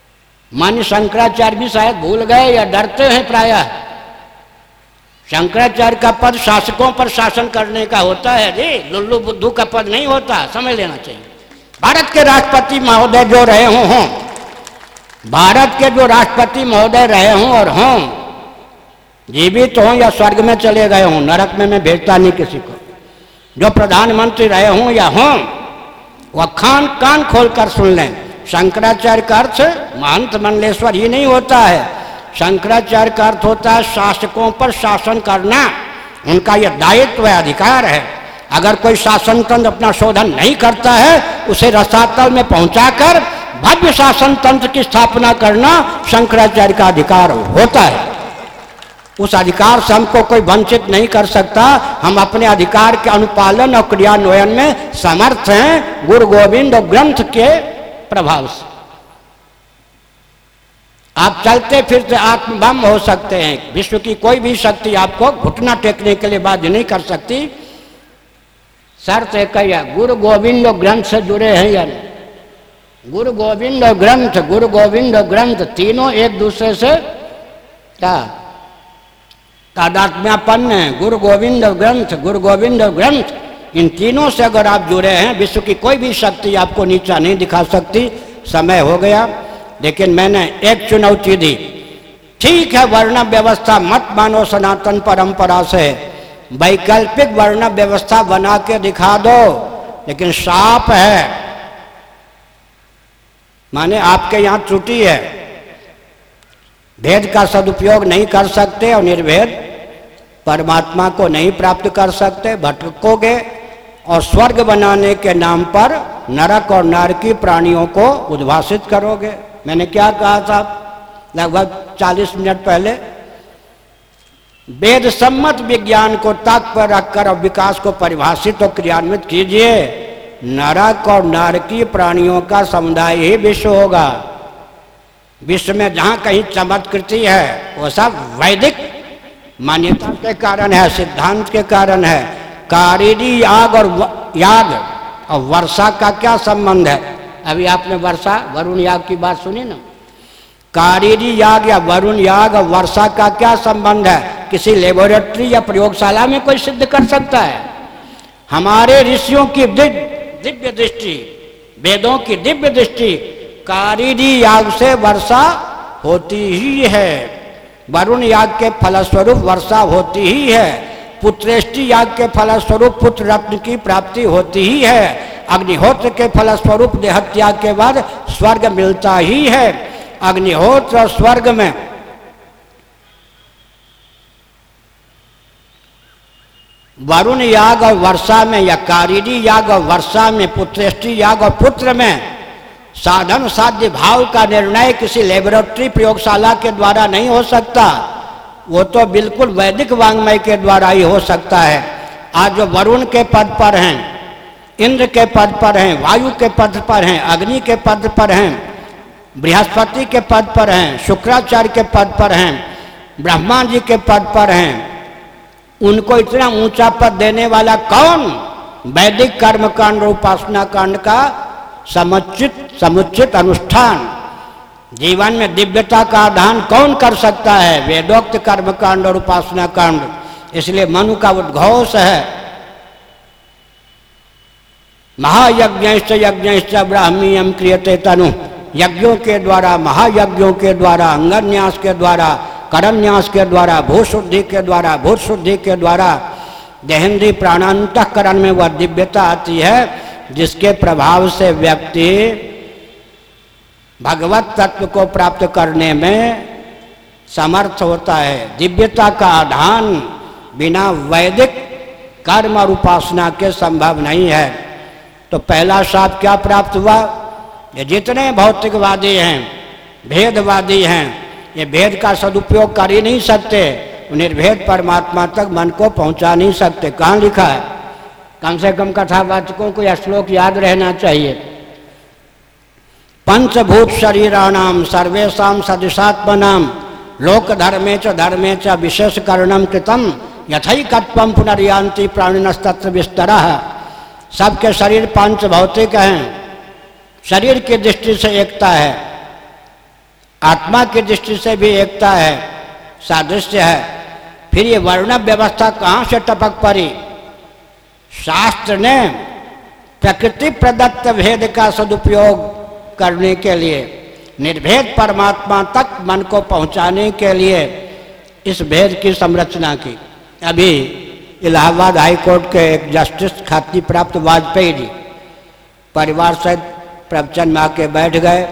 मान्य शंकराचार्य भी शायद भूल गए या डरते हैं प्रायः। शंकराचार्य का पद शासकों पर शासन करने का होता है जी, लुल्लू बुद्धू का पद नहीं होता, समझ लेना चाहिए। भारत के राष्ट्रपति महोदय जो रहे हों, भारत के जो राष्ट्रपति महोदय रहे हों और हों, जीवित हों या स्वर्ग में चले गए हों, नरक में मैं भेजता नहीं किसी को, जो प्रधानमंत्री रहे हों या हों, वह कान खोल कर सुन लें। शंकराचार्य का अर्थ महंत मंडलेश्वर ही नहीं होता है। शंकराचार्य का अर्थ होता है शासकों पर शासन करना, उनका यह दायित्व है, अधिकार है। अगर कोई शासन तंत्र अपना शोधन नहीं करता है, उसे रसातल में पहुंचाकर भव्य शासन तंत्र की स्थापना करना शंकराचार्य का अधिकार होता है। उस अधिकार से हमको कोई वंचित नहीं कर सकता। हम अपने अधिकार के अनुपालन और क्रियान्वयन में समर्थ हैं गुरु गोविंद और ग्रंथ के प्रभाव से। आप चलते फिरते आत्मबम हो सकते हैं। विश्व की कोई भी शक्ति आपको घुटना टेकने के लिए बाध्य नहीं कर सकती। शर्त है क्या, गुरु गोविंद और ग्रंथ से जुड़े हैं या नहीं? गुरु गोविंद और ग्रंथ, गुरु गोविंद और ग्रंथ तीनों एक दूसरे से क्या तादात्म्यपन्न है। गुरु गोविंद और ग्रंथ, गुरु गोविंद और ग्रंथ, इन तीनों से अगर आप जुड़े हैं, विश्व की कोई भी शक्ति आपको नीचा नहीं दिखा सकती। समय हो गया, लेकिन मैंने एक चुनौती दी। ठीक है, वर्ण व्यवस्था मत मानो सनातन परंपरा से, वैकल्पिक वर्ण व्यवस्था बना के दिखा दो, लेकिन साफ है, माने आपके यहां त्रुटि है, भेद का सदुपयोग नहीं कर सकते और निर्भेद परमात्मा को नहीं प्राप्त कर सकते, भटकोगे और स्वर्ग बनाने के नाम पर नरक और नारकी प्राणियों को उद्भासित करोगे। मैंने क्या कहा था लगभग 40 मिनट पहले? वेद सम्मत विज्ञान को ताक पर रखकर और विकास को परिभाषित और क्रियान्वित कीजिए। नरक और नारकी प्राणियों का समुदाय ही विश्व होगा। विश्व में जहां कहीं चमत्कृति है वो सब वैदिक मान्यता के कारण है, सिद्धांत के कारण है। कारीडी याग और वर्षा का क्या संबंध है? अभी आपने वर्षा वरुण याग की बात सुनी ना। कारीडी याग या वरुण याग और वर्षा का क्या संबंध है? किसी लेबोरेटरी या प्रयोगशाला में कोई सिद्ध कर सकता है? हमारे ऋषियों की दिव्य दृष्टि, वेदों की दिव्य दृष्टि, कारीडी याग से वर्षा होती ही है। वरुण याग के फलस्वरूप वर्षा होती ही है। पुत्रेष्टि याग के फलस्वरूप पुत्र रत्न की प्राप्ति होती ही है। अग्निहोत्र के फलस्वरूप देहत्याग के बाद स्वर्ग मिलता ही है। अग्निहोत्र और स्वर्ग में वरुण याग और वर्षा में या कारीडी याग और वर्षा में, पुत्रेष्टि याग और पुत्र में साधन साध्य भाव का निर्णय किसी लेबोरेटरी प्रयोगशाला के द्वारा नहीं हो सकता। वो तो बिल्कुल वैदिक वांग्मय के द्वारा ही हो सकता है। आज जो वरुण के पद पर हैं, इंद्र के पद पर हैं, वायु के पद पर हैं, अग्नि के पद पर हैं, बृहस्पति के पद पर हैं, शुक्राचार्य के पद पर हैं, ब्रह्मा जी के पद पर हैं, उनको इतना ऊंचा पद देने वाला कौन? वैदिक कर्मकांड और उपासना कांड का समुचित अनुष्ठान। जीवन में दिव्यता का आधान कौन कर सकता है? वेदोक्त कर्मकांड और उपासना कांड। इसलिए मनु का उद्घोष है, महायज्ञश्च यज्ञश्च ब्राह्मीयम क्रियते तनु। यज्ञों के द्वारा, महायज्ञों के द्वारा, अंगन्यास के द्वारा, करन्यास के द्वारा, भूशुद्धि के द्वारा, भूत शुद्धि के द्वारा देहेंद्रीय प्राणांतःकरण में वह दिव्यता आती है जिसके प्रभाव से व्यक्ति भगवत तत्व को प्राप्त करने में समर्थ होता है। दिव्यता का आधान बिना वैदिक कर्म और उपासना के संभव नहीं है। तो पहला शाप क्या प्राप्त हुआ? ये जितने भौतिकवादी हैं, भेदवादी हैं, ये भेद का सदुपयोग कर ही नहीं सकते, निर्भेद परमात्मा तक मन को पहुंचा नहीं सकते। कहाँ लिखा है? कम से कम कथावाचकों को यह श्लोक याद रहना चाहिए। पंचभूत शरीराणाम सर्वेषां सदृशात्मनां लोक धर्मे च विशेष करणम कृतम यथैकत्वम पुनर्यान्ति प्राणिनस्तत्र विस्तरः। सबके शरीर पंच भौतिक हैं, शरीर की दृष्टि से एकता है, आत्मा की दृष्टि से भी एकता है, सादृश्य है। फिर ये वर्ण व्यवस्था कहाँ से टपक पड़ी? शास्त्र ने प्रकृति प्रदत्त भेद का सदुपयोग करने के लिए, निर्भेद परमात्मा तक मन को पहुंचाने के लिए इस भेद की संरचना की। अभी इलाहाबाद हाई कोर्ट के एक जस्टिस ख्याति प्राप्त वाजपेयी जी परिवार सहित प्रवचन में आके बैठ गए।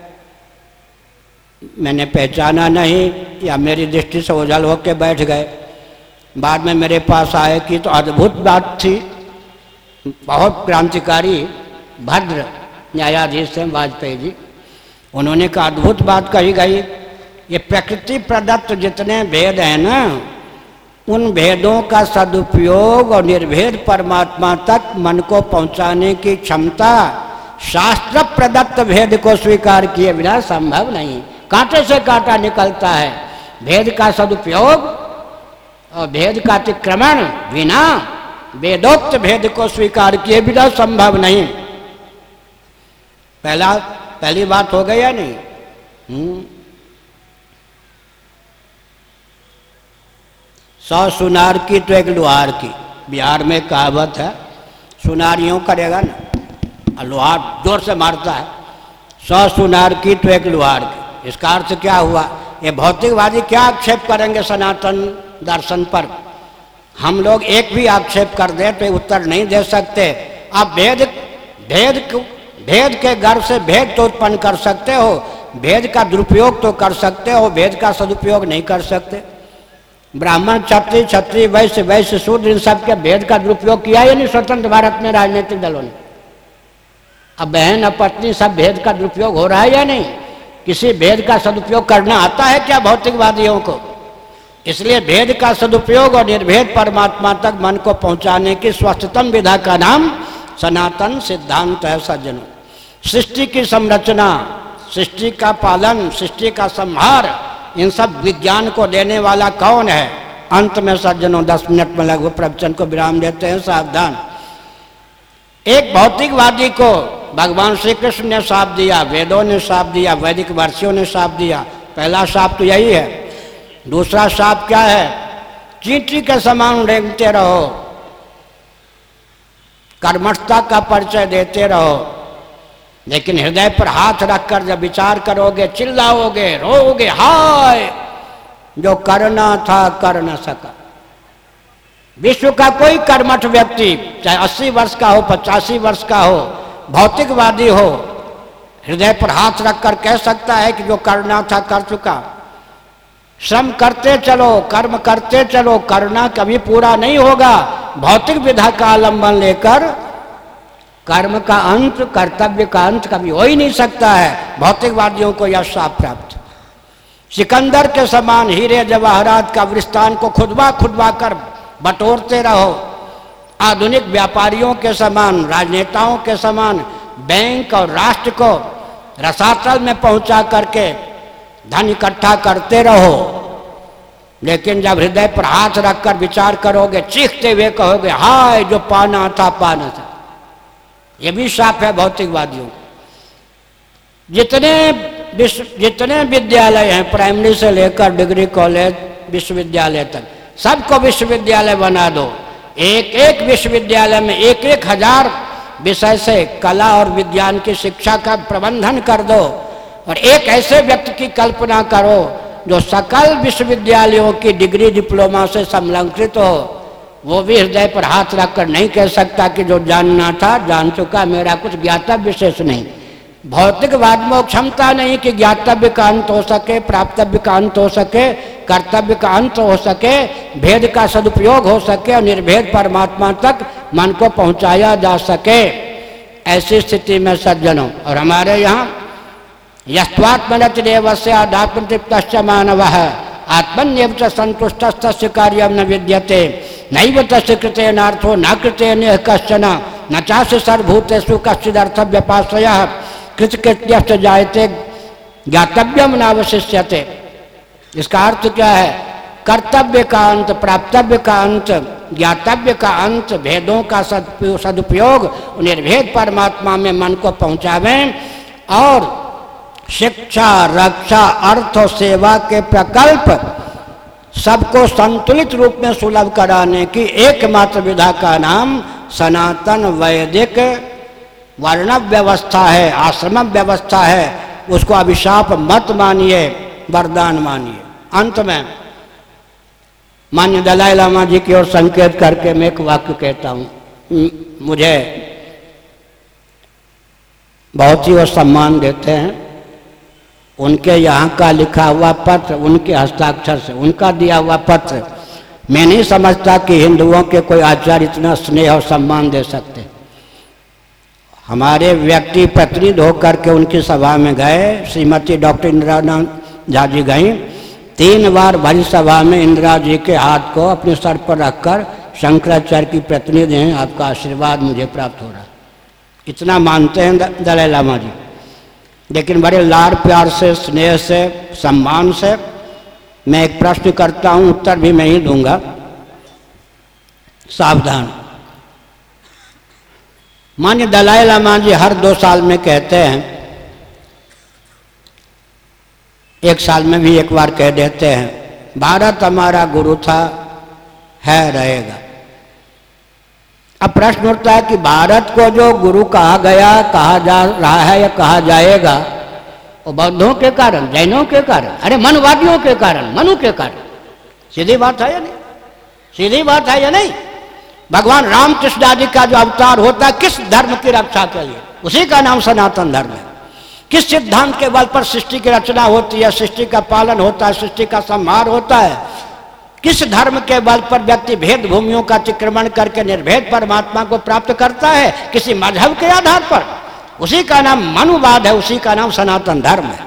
मैंने पहचाना नहीं या मेरी दृष्टि से ओझल होकर बैठ गए। बाद में मेरे पास आए कि तो अद्भुत बात थी, बहुत क्रांतिकारी भद्र न्यायाधीश हैं वाजपेयी जी। उन्होंने कहा अद्भुत बात कही गई, ये प्रकृति प्रदत्त जितने भेद हैं ना, उन भेदों का सदुपयोग और निर्भेद परमात्मा तक मन को पहुंचाने की क्षमता शास्त्र प्रदत्त भेद को स्वीकार किए बिना संभव नहीं। कांटे से कांटा निकलता है। भेद का सदुपयोग और भेद का अतिक्रमण बिना वेदोक्त भेद को स्वीकार किए बिना संभव नहीं। पहली बात हो गई या नहीं? 100 सुनार की तो एक लुहार की। बिहार में कहावत है, सुनार यूं करेगा ना और लुहार जोर से मारता है। 100 सुनार की तो एक लुहार की। इसका अर्थ क्या हुआ? ये भौतिकवादी क्या आक्षेप करेंगे सनातन दर्शन पर? हम लोग एक भी आक्षेप कर दें तो उत्तर नहीं दे सकते। आप भेद के गर्भ से भेद तो उत्पन्न कर सकते हो, भेद का दुरुपयोग तो कर सकते हो, भेद का सदुपयोग नहीं कर सकते। ब्राह्मण क्षत्रिय, क्षत्रिय वैश्य, वैश्य शूद्र, इन सब के भेद का दुरुपयोग किया या नहीं स्वतंत्र भारत में राजनीतिक दलों ने? अब बहन और पत्नी सब भेद का दुरुपयोग हो रहा है या नहीं? किसी भेद का सदुपयोग करना आता है क्या भौतिकवादियों को? इसलिए भेद का सदुपयोग और निर्भेद परमात्मा तक मन को पहुंचाने की स्वस्थतम विधा का नाम सनातन सिद्धांत है सज्जनों। सृष्टि की संरचना, सृष्टि का पालन, सृष्टि का संहार, इन सब विज्ञान को देने वाला कौन है? अंत में सज्जनों 10 मिनट में लगभग प्रवचन को विराम देते हैं, सावधान। एक भौतिकवादी को भगवान श्री कृष्ण ने शाप दिया, वेदों ने शाप दिया, वैदिक वर्षियों ने शाप दिया। पहला शाप तो यही है। दूसरा शाप क्या है? चींटी के समान रेंगते रहो, कर्मठता का परिचय देते रहो, लेकिन हृदय पर हाथ रखकर जब विचार करोगे, चिल्लाओगे, रोओगे, हाय जो करना था कर न सका। विश्व का कोई कर्मठ व्यक्ति, चाहे 80 वर्ष का हो, 85 वर्ष का हो, भौतिकवादी हो, हृदय पर हाथ रखकर कह सकता है कि जो करना था कर चुका। श्रम करते चलो, कर्म करते चलो, करना कभी पूरा नहीं होगा। भौतिक विधा का आलंबन लेकर कर्म का अंत, कर्तव्य का अंत कभी हो ही नहीं सकता है। भौतिकवादियों को यह शाप प्राप्त। सिकंदर के समान हीरे जवाहरात का विस्तान को खुदवा खुदवा कर बटोरते रहो। आधुनिक व्यापारियों के समान, राजनेताओं के समान बैंक और राष्ट्र को रसातल में पहुंचा करके धन इकट्ठा करते रहो, लेकिन जब हृदय पर हाथ रखकर विचार करोगे, चीखते हुए कहोगे, हाय जो पाना था पाना था। ये भी शाप है भौतिकवादियों। जितने विद्यालय हैं, प्राइमरी से लेकर डिग्री कॉलेज, विश्वविद्यालय तक, सबको विश्वविद्यालय बना दो। एक एक विश्वविद्यालय में 1,000 विषय से कला और विज्ञान की शिक्षा का प्रबंधन कर दो। और एक ऐसे व्यक्ति की कल्पना करो जो सकल विश्वविद्यालयों की डिग्री डिप्लोमा से संलग्नित हो। वो भी हृदय पर हाथ रखकर नहीं कह सकता कि जो जानना था जान चुका, मेरा कुछ ज्ञातव्य विशेष नहीं। भौतिकवाद में क्षमता नहीं कि ज्ञातव्य का अंत हो सके, प्राप्तव्य का अंत हो सके, कर्तव्य का अंत हो सके, भेद का सदुपयोग हो सके और निर्भेद परमात्मा तक मन को पहुंचाया जा सके। ऐसी स्थिति में सज्जनों, और हमारे यहाँ यस्त्वात्मनतिरेवस्य आध्यात्मतृप्तश्च मानवः आत्मन्येव च संतुष्टस्तस्य कार्यं न विद्यते नैव तस्य कृतेनार्थो न कृतेन कश्चन न चास्य सर्वभूतेषु कश्चिदर्थ व्यपाश्रयः कृतकृत्यश्च जायते ज्ञातव्यम नावशिष्यते। इसका अर्थ क्या है? कर्तव्य का अंत, प्राप्तव्य का अंत, ज्ञातव्य का अंत, भेदों का सदुपयोग, निर्भेद परमात्मा में मन को पहुंचावें और शिक्षा, रक्षा, अर्थ और सेवा के प्रकल्प सबको संतुलित रूप में सुलभ कराने की एकमात्र विधा का नाम सनातन वैदिक वर्ण व्यवस्था है, आश्रम व्यवस्था है। उसको अभिशाप मत मानिए, वरदान मानिए। अंत में मान्य दलाई लामा जी की ओर संकेत करके मैं एक वाक्य कहता हूँ। मुझे बहुत ही वो सम्मान देते हैं। उनके यहाँ का लिखा हुआ पत्र, उनके हस्ताक्षर से, उनका दिया हुआ पत्र, मैं नहीं समझता कि हिंदुओं के कोई आचार्य इतना स्नेह और सम्मान दे सकते। हमारे व्यक्ति प्रतिनिधि होकर के उनकी सभा में गए, श्रीमती डॉक्टर इंदिरा झा जी गई। 3 बार भरी सभा में इंदिरा जी के हाथ को अपने सर पर रखकर शंकराचार्य की प्रतिनिधि हैं, आपका आशीर्वाद मुझे प्राप्त हो रहा है, इतना मानते हैं दलाई लामा जी। लेकिन बड़े लाड़ प्यार से, स्नेह से, सम्मान से मैं एक प्रश्न करता हूं, उत्तर भी मैं ही दूंगा, सावधान। मान्य दलाई लामा जी हर 2 साल में कहते हैं, 1 साल में भी एक बार कह देते हैं, भारत हमारा गुरु था, है, रहेगा। अब प्रश्न उठता है कि भारत को जो गुरु कहा गया, कहा जा रहा है या कहा जाएगा, वो बौद्धों के कारण, जैनों के कारण, अरे मनुवादियों के कारण, मनु के कारण। सीधी बात है या नहीं? सीधी बात है या नहीं? भगवान रामकृष्ण आदि का जो अवतार होता है किस धर्म की रक्षा के लिए? उसी का नाम सनातन धर्म है। किस सिद्धांत के बल पर सृष्टि की रचना होती है, सृष्टि का पालन होता है, सृष्टि का संहार होता है? किस धर्म के बल पर व्यक्ति भेद भूमियों का अतिक्रमण करके निर्भेद परमात्मा को प्राप्त करता है? किसी मजहब के आधार पर। उसी का नाम मनुवाद है, उसी का नाम सनातन धर्म है।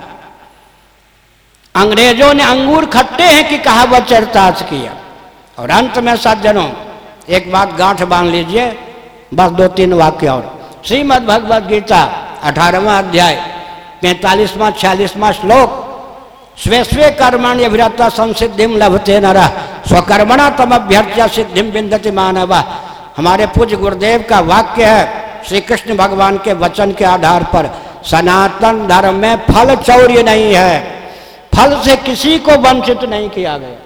अंग्रेजों ने अंगूर खट्टे हैं कि कहावत चरितार्थ किया। और अंत में सज्जनों एक बात गांठ बांध लीजिए, बस 2-3 वाक्य और। श्रीमद् भगवद गीता 18वां अध्याय 45वां 46वां श्लोक, स्वे स्वे कर्मण्य अभिरता संसिद्धिम लभते नरः स्वकर्मणा तमभ्यर्च्य सिद्धिम विन्दति मानवः। हमारे पूज्य गुरुदेव का वाक्य है, श्री कृष्ण भगवान के वचन के आधार पर। सनातन धर्म में फल चौर्य नहीं है, फल से किसी को वंचित नहीं किया गया।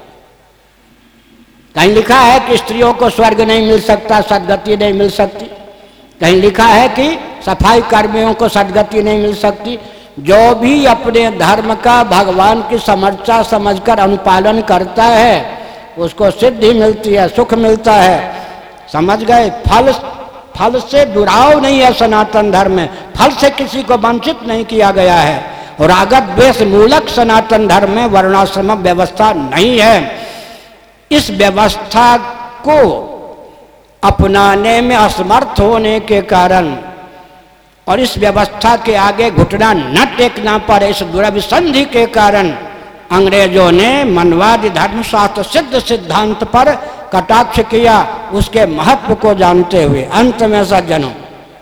कहीं लिखा है कि स्त्रियों को स्वर्ग नहीं मिल सकता, सद्गति नहीं मिल सकती। कहीं लिखा है कि सफाई कर्मियों को सद्गति नहीं मिल सकती। जो भी अपने धर्म का भगवान की समर्था समझकर अनुपालन करता है उसको सिद्धि मिलती है, सुख मिलता है। समझ गए? फल से दुराव नहीं है सनातन धर्म में, फल से किसी को वंचित नहीं किया गया है। और रागत द्वेष मूलक सनातन धर्म में वर्णाश्रम व्यवस्था नहीं है। इस व्यवस्था को अपनाने में असमर्थ होने के कारण और इस व्यवस्था के आगे घुटना न टेकना पर, इस दुरभिसंधि के कारण अंग्रेजों ने मनवादी धर्मशास्त्र सिद्ध सिद्धांत पर कटाक्ष किया, उसके महत्व को जानते हुए। अंत में सज्जनों,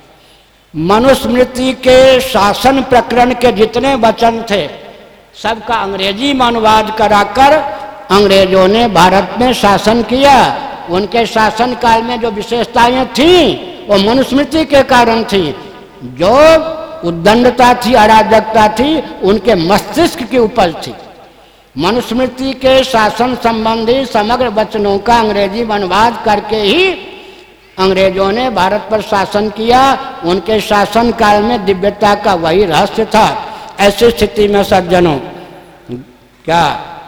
मनुस्मृति के शासन प्रकरण के जितने वचन थे सबका अंग्रेजी में अनुवाद कराकर अंग्रेजों ने भारत में शासन किया। उनके शासन काल में जो विशेषताएं थीं वो मनुस्मृति के कारण थी। जो उद्दंडता थी, अराजकता थी, उनके मस्तिष्क की उपज थी। मनुस्मृति के शासन संबंधी समग्र वचनों का अंग्रेजी में अनुवाद करके ही अंग्रेजों ने भारत पर शासन किया। उनके शासन काल में दिव्यता का वही रहस्य था। ऐसी स्थिति में सज्जनों, क्या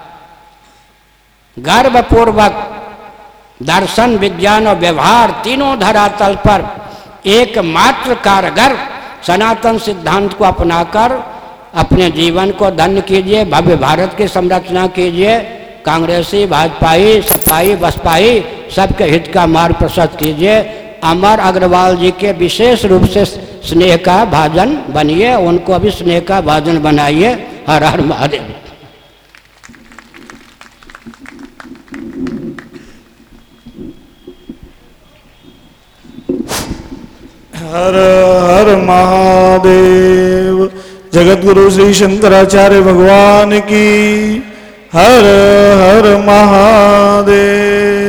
गर्वपूर्वक दर्शन, विज्ञान और व्यवहार तीनों धरातल पर एकमात्र कारगर सनातन सिद्धांत को अपनाकर अपने जीवन को धन्य कीजिए, भव्य भारत की संरचना कीजिए। कांग्रेसी, भाजपाई, सपाई, बसपाई सबके हित का मार्ग प्रशस्त कीजिए। अमर अग्रवाल जी के विशेष रूप से स्नेह का भाजन बनिए, उनको भी स्नेह का भाजन बनाइए। हर हर महादेव। हर हर महादेव। जगत गुरु श्री शंकराचार्य भगवान की हर हर महादेव।